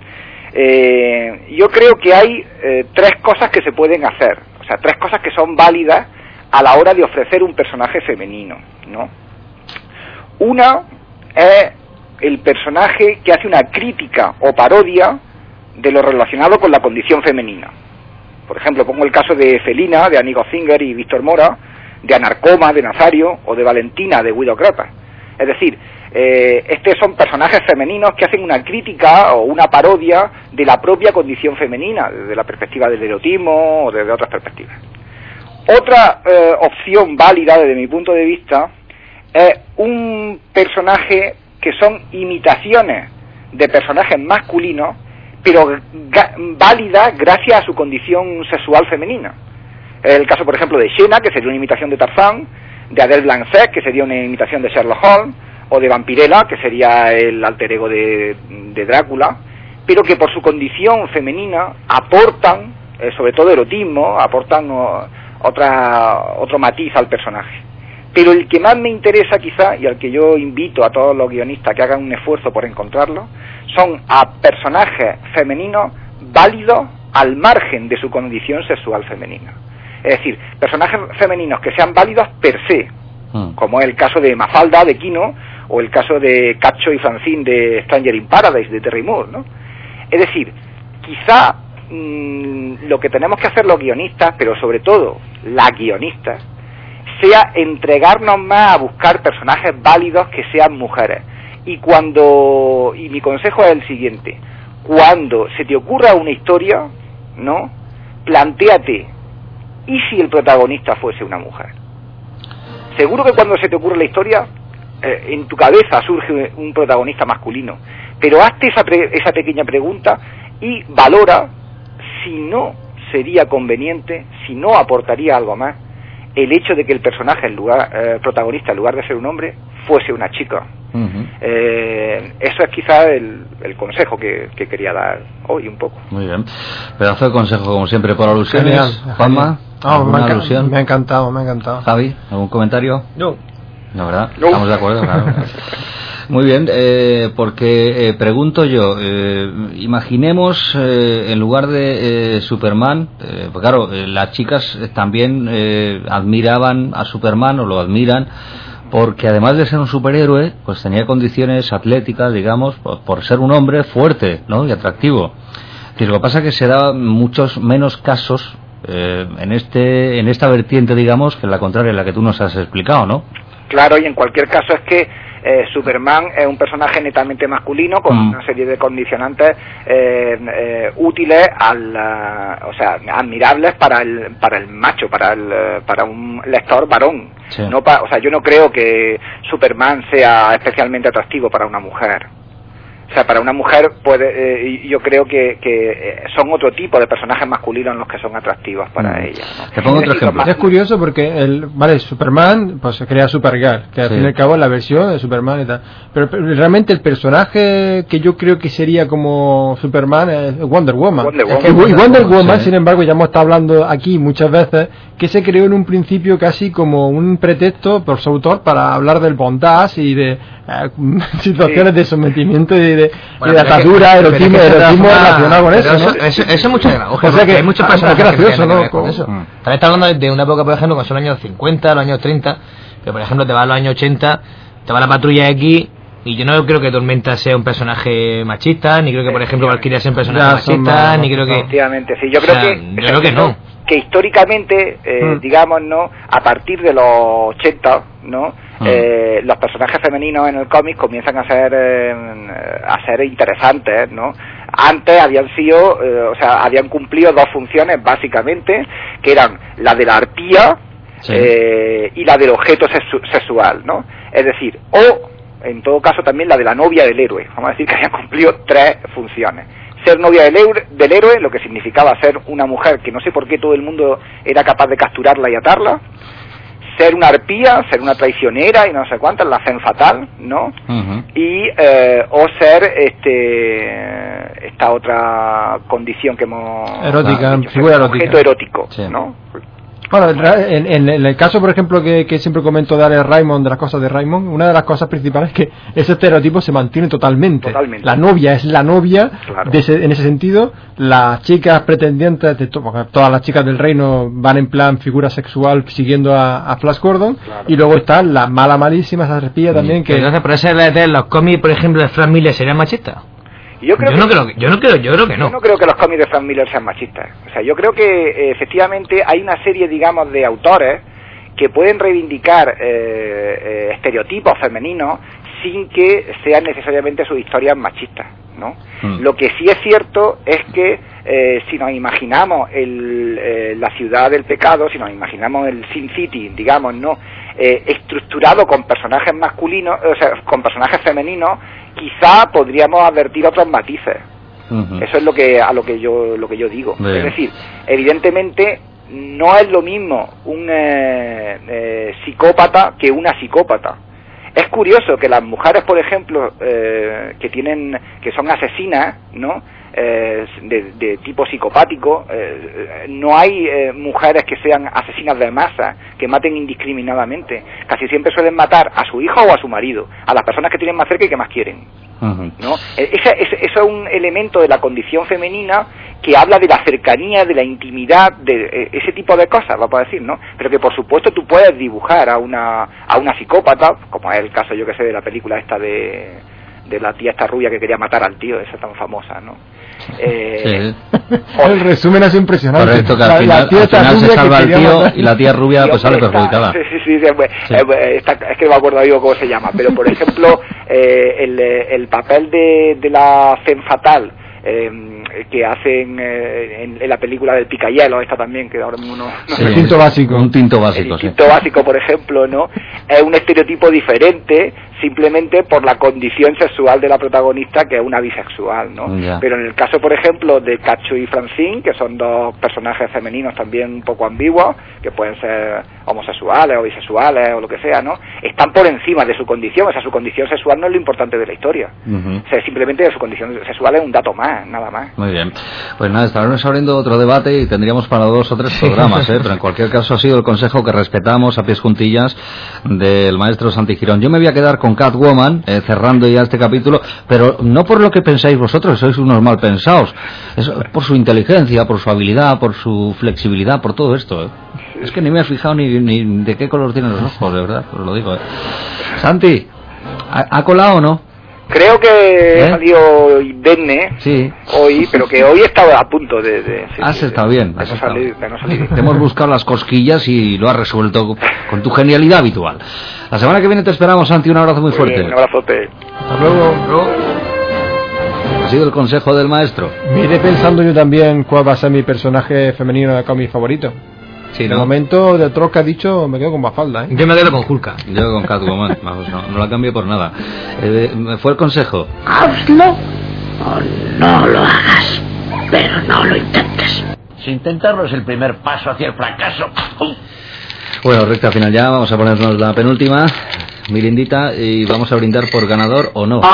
Yo creo que hay tres cosas que se pueden hacer, o sea, tres cosas que son válidas a la hora de ofrecer un personaje femenino, ¿no? Una es el personaje que hace una crítica o parodia de lo relacionado con la condición femenina. Por ejemplo, pongo el caso de Felina, de Anigo Zinger y Víctor Mora, de Anarcoma, de Nazario, o de Valentina, de Guido Crepa. Es decir, estos son personajes femeninos que hacen una crítica o una parodia de la propia condición femenina, desde la perspectiva del erotismo o desde otras perspectivas. Otra opción válida desde mi punto de vista es un personaje que son imitaciones de personajes masculinos, pero válida gracias a su condición sexual femenina. El caso, por ejemplo, de Xena, que sería una imitación de Tarzán, de Adele Blanchett, que sería una imitación de Sherlock Holmes, o de Vampirella, que sería el alter ego de Drácula, pero que por su condición femenina aportan, sobre todo erotismo, aportan otro matiz al personaje. Pero el que más me interesa quizá, y al que yo invito a todos los guionistas que hagan un esfuerzo por encontrarlo, son a personajes femeninos válidos al margen de su condición sexual femenina. Es decir, personajes femeninos que sean válidos per se, como es el caso de Mafalda, de Quino, o el caso de Cacho y Francine de Stranger in Paradise, de Terry Moore, ¿no? Es decir, quizá lo que tenemos que hacer los guionistas, pero sobre todo las guionistas, sea entregarnos más a buscar personajes válidos que sean mujeres. Y mi consejo es el siguiente: cuando se te ocurra una historia, ¿no?, plantéate, ¿y si el protagonista fuese una mujer? Seguro que cuando se te ocurre la historia, en tu cabeza surge un protagonista masculino, pero hazte esa pequeña pregunta y valora si no sería conveniente, si no aportaría algo más, el hecho de que el personaje, protagonista, en lugar de ser un hombre, fuese una chica. Eso es quizá el consejo que quería dar hoy un poco. Muy bien. Pedazo de consejo, como siempre, por alusiones. Juanma, ¿alguna alusión? Me ha encantado. Javi, ¿algún comentario? No. No, ¿verdad? No. Estamos de acuerdo, claro. Muy bien, porque pregunto yo, imaginemos en lugar de Superman, pues claro, las chicas también admiraban a Superman o lo admiran, porque además de ser un superhéroe, pues tenía condiciones atléticas, digamos, por ser un hombre fuerte, ¿no?, y atractivo. Y lo que pasa es que se da muchos menos casos en esta vertiente, digamos, que en la contraria, en la que tú nos has explicado, ¿no? Claro, y en cualquier caso es que Superman es un personaje netamente masculino con una serie de condicionantes útiles o sea, admirables para el macho, para un lector varón. Sí. O sea, yo no creo que Superman sea especialmente atractivo para una mujer. O sea, para una mujer yo creo que son otro tipo de personajes masculinos los que son atractivos para ella, ¿no? Te pongo otro ejemplo. Es curioso porque Superman pues se crea Supergirl, que al fin y al cabo es la versión de Superman y tal. Pero realmente el personaje que yo creo que sería como Superman es Wonder Woman. Y Wonder Woman, sin embargo, ya hemos estado hablando aquí muchas veces, que se creó en un principio casi como un pretexto por su autor para hablar del bondage y de situaciones de sometimiento y de atadura, erotismo relacionado con eso, ¿no? Eso es mucho demagogia, o sea que hay muchos personajes gracioso, que ¿no? Con eso. También está hablando de una época, por ejemplo, que son los años 50, los años 30, pero por ejemplo te va a los años 80, te va la Patrulla X, y yo no creo que Tormenta sea un personaje machista, ni creo que, por ejemplo, Valkyria sea un personaje machista, ni creo que... Efectivamente, sí, yo creo que no. Que históricamente, digamos, ¿no?, a partir de los 80, ¿no?, los personajes femeninos en el cómic comienzan a ser interesantes, ¿no? Antes habían sido, habían cumplido dos funciones básicamente, que eran la de la arpía y la del objeto sexual, ¿no? Es decir, o en todo caso también la de la novia del héroe. Vamos a decir que habían cumplido tres funciones. Ser novia del héroe, lo que significaba ser una mujer que no sé por qué todo el mundo era capaz de capturarla y atarla. ser una arpía, ser una traicionera y no sé cuántas, la femme fatal, ¿no? Y o ser esta otra condición que hemos erótica, figura erótica, objeto erótico, ¿no? Bueno, en el caso, por ejemplo, que siempre comento de Alex Raymond, de las cosas de Raymond, una de las cosas principales es que ese estereotipo se mantiene totalmente. La novia es la novia, claro. En ese sentido, las chicas pretendientes, porque todas las chicas del reino van en plan figura sexual siguiendo a Flash Gordon, claro. Y luego está la malísima, esa arpía también que... Entonces, por eso los cómics, por ejemplo, de Frank Miller serían machistas. Yo no creo que no. Yo no creo que los cómics de Frank Miller sean machistas. O sea, yo creo que efectivamente hay una serie, digamos, de autores que pueden reivindicar estereotipos femeninos sin que sean necesariamente sus historias machistas, ¿no? Lo que sí es cierto es que si nos imaginamos la ciudad del pecado, si nos imaginamos el Sin City, digamos, ¿no? Estructurado con personajes masculinos, o sea, con personajes femeninos, quizá podríamos advertir otros matices. Eso es lo que yo digo. Bien. Es decir, evidentemente no es lo mismo un psicópata que una psicópata. Es curioso que las mujeres, por ejemplo, que son asesinas, ¿no? De tipo psicopático, no hay mujeres que sean asesinas de masa, que maten indiscriminadamente. Casi siempre suelen matar a su hijo o a su marido, a las personas que tienen más cerca y que más quieren, ¿no? Eso es un elemento de la condición femenina que habla de la cercanía, de la intimidad, de ese tipo de cosas, vamos a decir, ¿no? Pero que por supuesto tú puedes dibujar a una psicópata, como es el caso, yo que sé, de la película esta de la tía esta rubia que quería matar al tío, esa tan famosa, ¿no? Sí. El resumen es impresionante. Correcto, que al final se salva el tío y la tía rubia pues sale perjudicada. Sí, es que no me acuerdo digo cómo se llama, pero por ejemplo el papel de la femme fatal que hacen en la película del Picahielo, esta también, que ahora mismo no el tinto básico. Un tinto básico, el tinto básico, por ejemplo, ¿no? Es un estereotipo diferente simplemente por la condición sexual de la protagonista, que es una bisexual, ¿no? Ya. Pero en el caso, por ejemplo, de Cacho y Francine, que son dos personajes femeninos también un poco ambiguos, que pueden ser homosexuales o bisexuales o lo que sea, ¿no? Están por encima de su condición, o sea, su condición sexual no es lo importante de la historia. O sea, simplemente su condición sexual es un dato más, nada más. Muy bien. Pues nada, estaremos abriendo otro debate y tendríamos para 2 o 3 programas, pero en cualquier caso ha sido el consejo que respetamos a pies juntillas del maestro Santi Girón. Yo me voy a quedar con Catwoman, cerrando ya este capítulo, pero no por lo que pensáis vosotros, sois unos mal pensados, es por su inteligencia, por su habilidad, por su flexibilidad, por todo esto, Es que ni me he fijado ni de qué color tienen los ojos, de verdad, os lo digo, Santi, ¿ha colado o no? Creo que he salido indemne hoy, pero que hoy he estado a punto de has estado bien. De no salir. Te hemos buscado las cosquillas y lo has resuelto con tu genialidad habitual. La semana que viene te esperamos, Santi, un abrazo muy fuerte. Un abrazote. Hasta luego. Ha sido el consejo del maestro. Me iré pensando yo también cuál va a ser mi personaje femenino de cómic favorito. Sí, ¿no? De momento, de otro que ha dicho, me quedo con Mafalda, Yo me quedo con Hulka. Yo con Catwoman, vamos, no la cambio por nada. Fue el consejo. Hazlo o no lo hagas, pero no lo intentes. Si intentarlo es el primer paso hacia el fracaso. Bueno, recta final ya, vamos a ponernos la penúltima, mirindita, y vamos a brindar por ganador o no.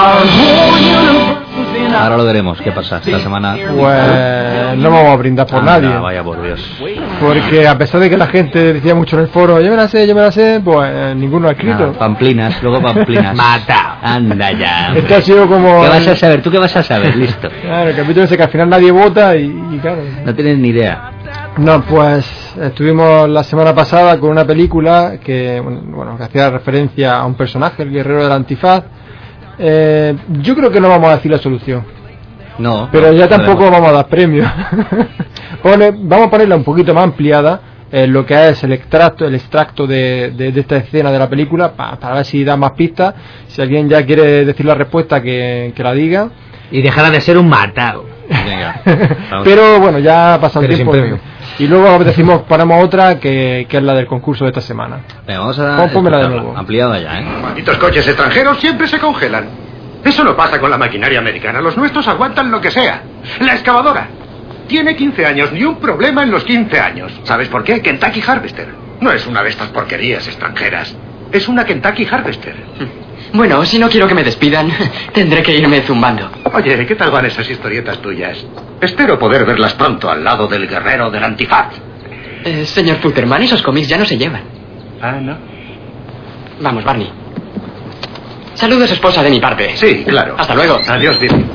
Ahora lo veremos, qué pasa esta semana. Pues no vamos a brindar por nadie. Vaya por Dios. Porque a pesar de que la gente decía mucho en el foro, yo me la sé, pues ninguno ha escrito. Pamplinas, luego pamplinas. Mata. Anda ya. Este ha sido como... ¿Qué vas a saber? ¿Tú qué vas a saber? Listo. Claro, el capítulo ese que al final nadie vota y claro. No tienes ni idea. No, pues estuvimos la semana pasada con una película que hacía referencia a un personaje, el guerrero del antifaz. Yo creo que no vamos a decir la solución. No. Pero ya tampoco vamos a dar premios. Vamos a ponerla un poquito más ampliada, lo que es el extracto de esta escena de la película, para ver si da más pistas. Si alguien ya quiere decir la respuesta, que la diga. Y dejará de ser un matado. Venga. Pero bueno, ya ha pasado el tiempo. Y luego ponemos otra que es la del concurso de esta semana. Venga, vamos a pónmela de nuevo. Ampliada ya, Malditos coches extranjeros siempre se congelan. Eso no pasa con la maquinaria americana. Los nuestros aguantan lo que sea. La excavadora tiene 15 años, ni un problema en los 15 años. ¿Sabes por qué? Kentucky Harvester. No es una de estas porquerías extranjeras. Es una Kentucky Harvester. Bueno, si no quiero que me despidan, tendré que irme zumbando. Oye, ¿qué tal van esas historietas tuyas? Espero poder verlas pronto al lado del guerrero del antifaz. Señor Futterman, esos cómics ya no se llevan. Ah, ¿no? Vamos, Barney. Saludos, esposa, de mi parte. Sí, claro. Hasta luego. Adiós, Billy.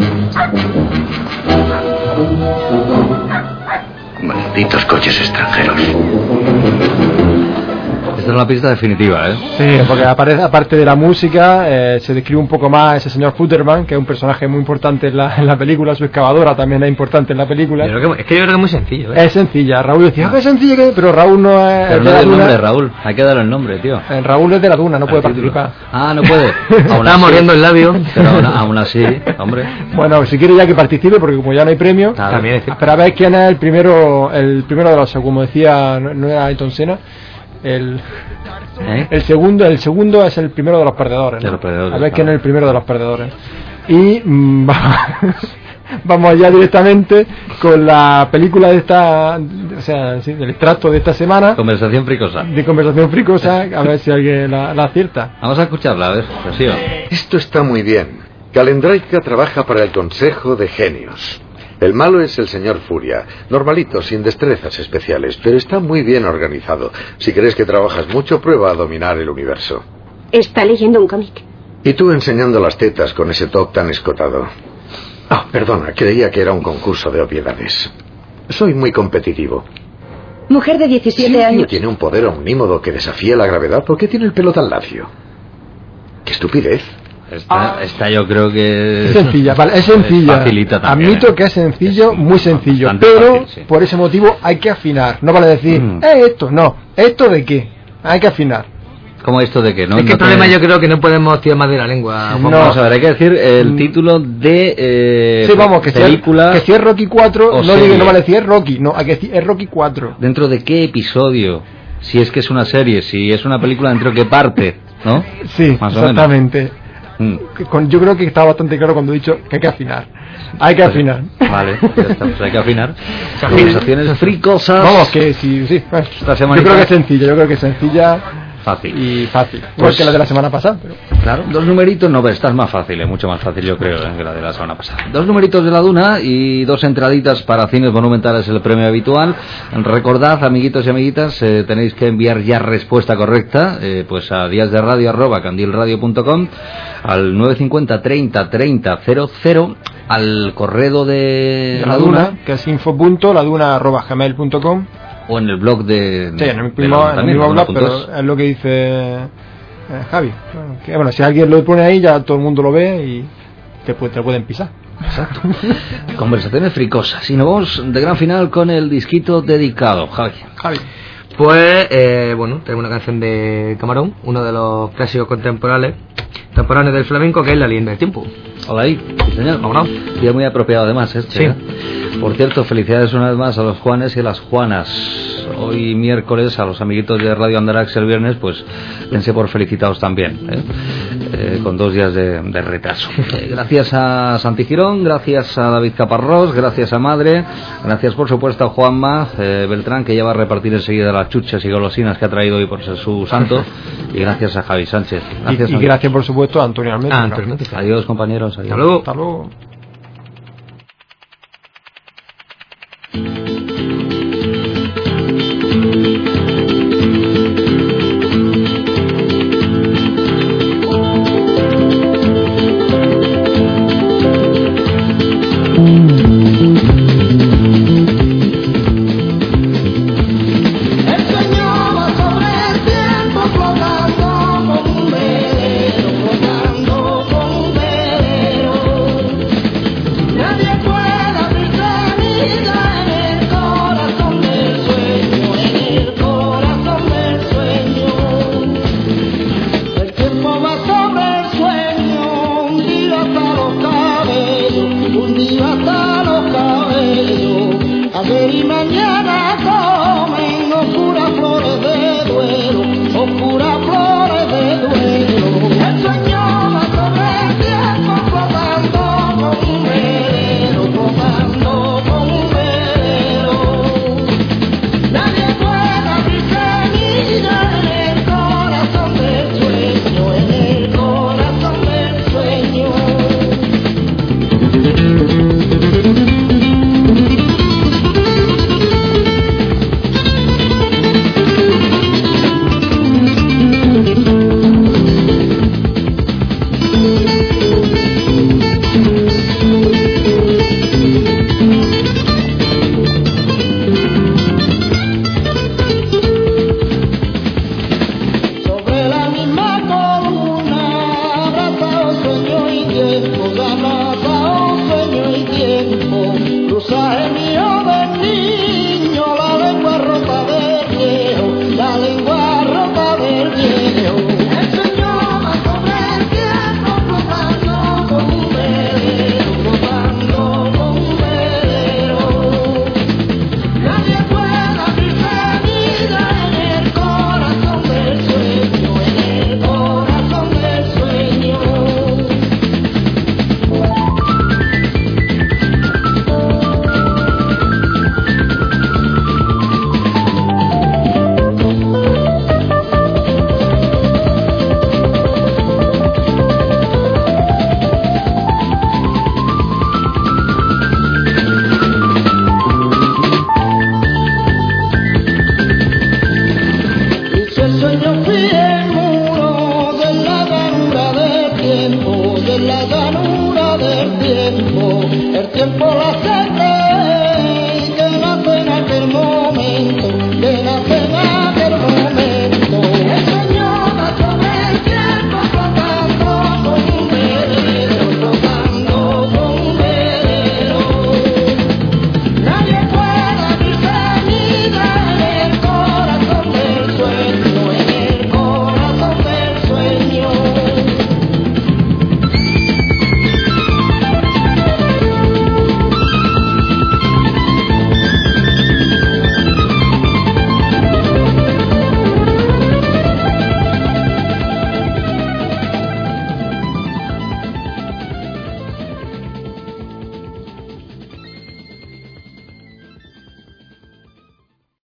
Malditos coches extranjeros. Esta es la pista definitiva, ¿eh? Sí, porque aparte de la música, se describe un poco más ese señor Futterman, que es un personaje muy importante en la película. Su excavadora también es importante en la película. Es que yo creo que es muy sencillo, ¿eh? Es sencilla. Raúl decía, qué sencilla que... Pero Raúl no es... Pero no da el nombre, Raúl. Hay que dar el nombre, tío. Raúl es de la Duna, no puede participar. Ah, no puede. Está muriendo el labio. Pero aún así, hombre. Bueno, si quiere ya que participe, porque como ya no hay premio... También es cierto. Pero a ver quién es el primero de los... Como decía, no era Ayrton Senna. El segundo es el primero de los perdedores, ¿no? A ver quién es el primero de los perdedores. Y vamos allá directamente con la película de esta, o sea, sí, el extracto de esta semana. Conversación fricosa. De Conversación fricosa, a ver si alguien la acierta. Vamos a escucharla, a ver, Rocío. Esto está muy bien. Calendraica trabaja para el Consejo de Genios. El malo es el señor Furia, normalito, sin destrezas especiales, pero está muy bien organizado. Si crees que trabajas mucho, prueba a dominar el universo. Está leyendo un cómic. Y tú enseñando las tetas con ese top tan escotado. Ah, perdona, creía que era un concurso de obviedades. Soy muy competitivo. Mujer de 17 años. ¿Tiene un poder omnímodo que desafía la gravedad? ¿Por qué tiene el pelo tan lacio? ¡Qué estupidez! Esta yo creo que es sencilla, vale, es sencilla. Facilita también, admito que es sencillo, muy sencillo, pero fácil, sí. Por ese motivo hay que afinar. No vale decir, esto, no. ¿Esto de qué? Hay que afinar. ¿Cómo esto de qué? No, es que el problema yo creo que no podemos tirar más de la lengua. No. Vamos a ver, hay que decir el título de sí, vamos, que película. Que si es Rocky 4, no vale decir es Rocky, no, hay que decir es Rocky 4. ¿Dentro de qué episodio? Si es que es una serie, si es una película, ¿dentro de qué parte? ¿No? Sí, más exactamente. Yo creo que está bastante claro cuando he dicho que hay que afinar. Hay que afinar. Vale, ya está, pues hay que afinar. Conversaciones fricosas. Vamos, que sí. Bueno, yo creo que es sencilla. Fácil. Y fácil. Igual que la de la semana pasada. Pero... Claro, 2 numeritos, no, pero esta es más fácil, mucho más fácil yo creo que la de la semana pasada. 2 numeritos de la Duna y 2 entraditas para Cines Monumentales, el premio habitual. Recordad, amiguitos y amiguitas, tenéis que enviar ya respuesta correcta, pues a díasderadio@candilradio.com, al 950 30 30 00, al correo de la Duna, que es info.laduna@gmail.com, o en el blog de... Sí, en el mismo blog, pero es lo que dice Javi. Que, bueno, si alguien lo pone ahí, ya todo el mundo lo ve y te pueden pisar. Exacto. Conversaciones fricosas. Y nos vamos de gran final con el disquito dedicado. Javi. Pues, bueno, tengo una canción de Camarón, uno de los clásicos contemporáneos del flamenco, que es La leyenda del tiempo. Hola ahí, sí, señor. Vámonos. Día muy apropiado además este, sí. Por cierto, felicidades una vez más a los Juanes y a las Juanas. Hoy miércoles, a los amiguitos de Radio Andarax el viernes, pues dense por felicitados también, con 2 días de retraso. Gracias a Santi Girón, gracias a David Caparrós, gracias a Madre, gracias por supuesto a Juanma Beltrán, que ya va a repartir enseguida las chuches y golosinas que ha traído hoy por ser su santo, y gracias a Javi Sánchez. Gracias, y gracias por supuesto a Antonio Almeida. Adiós, compañeros. Adiós. Hasta luego. llanura del tiempo, el tiempo la hace creer.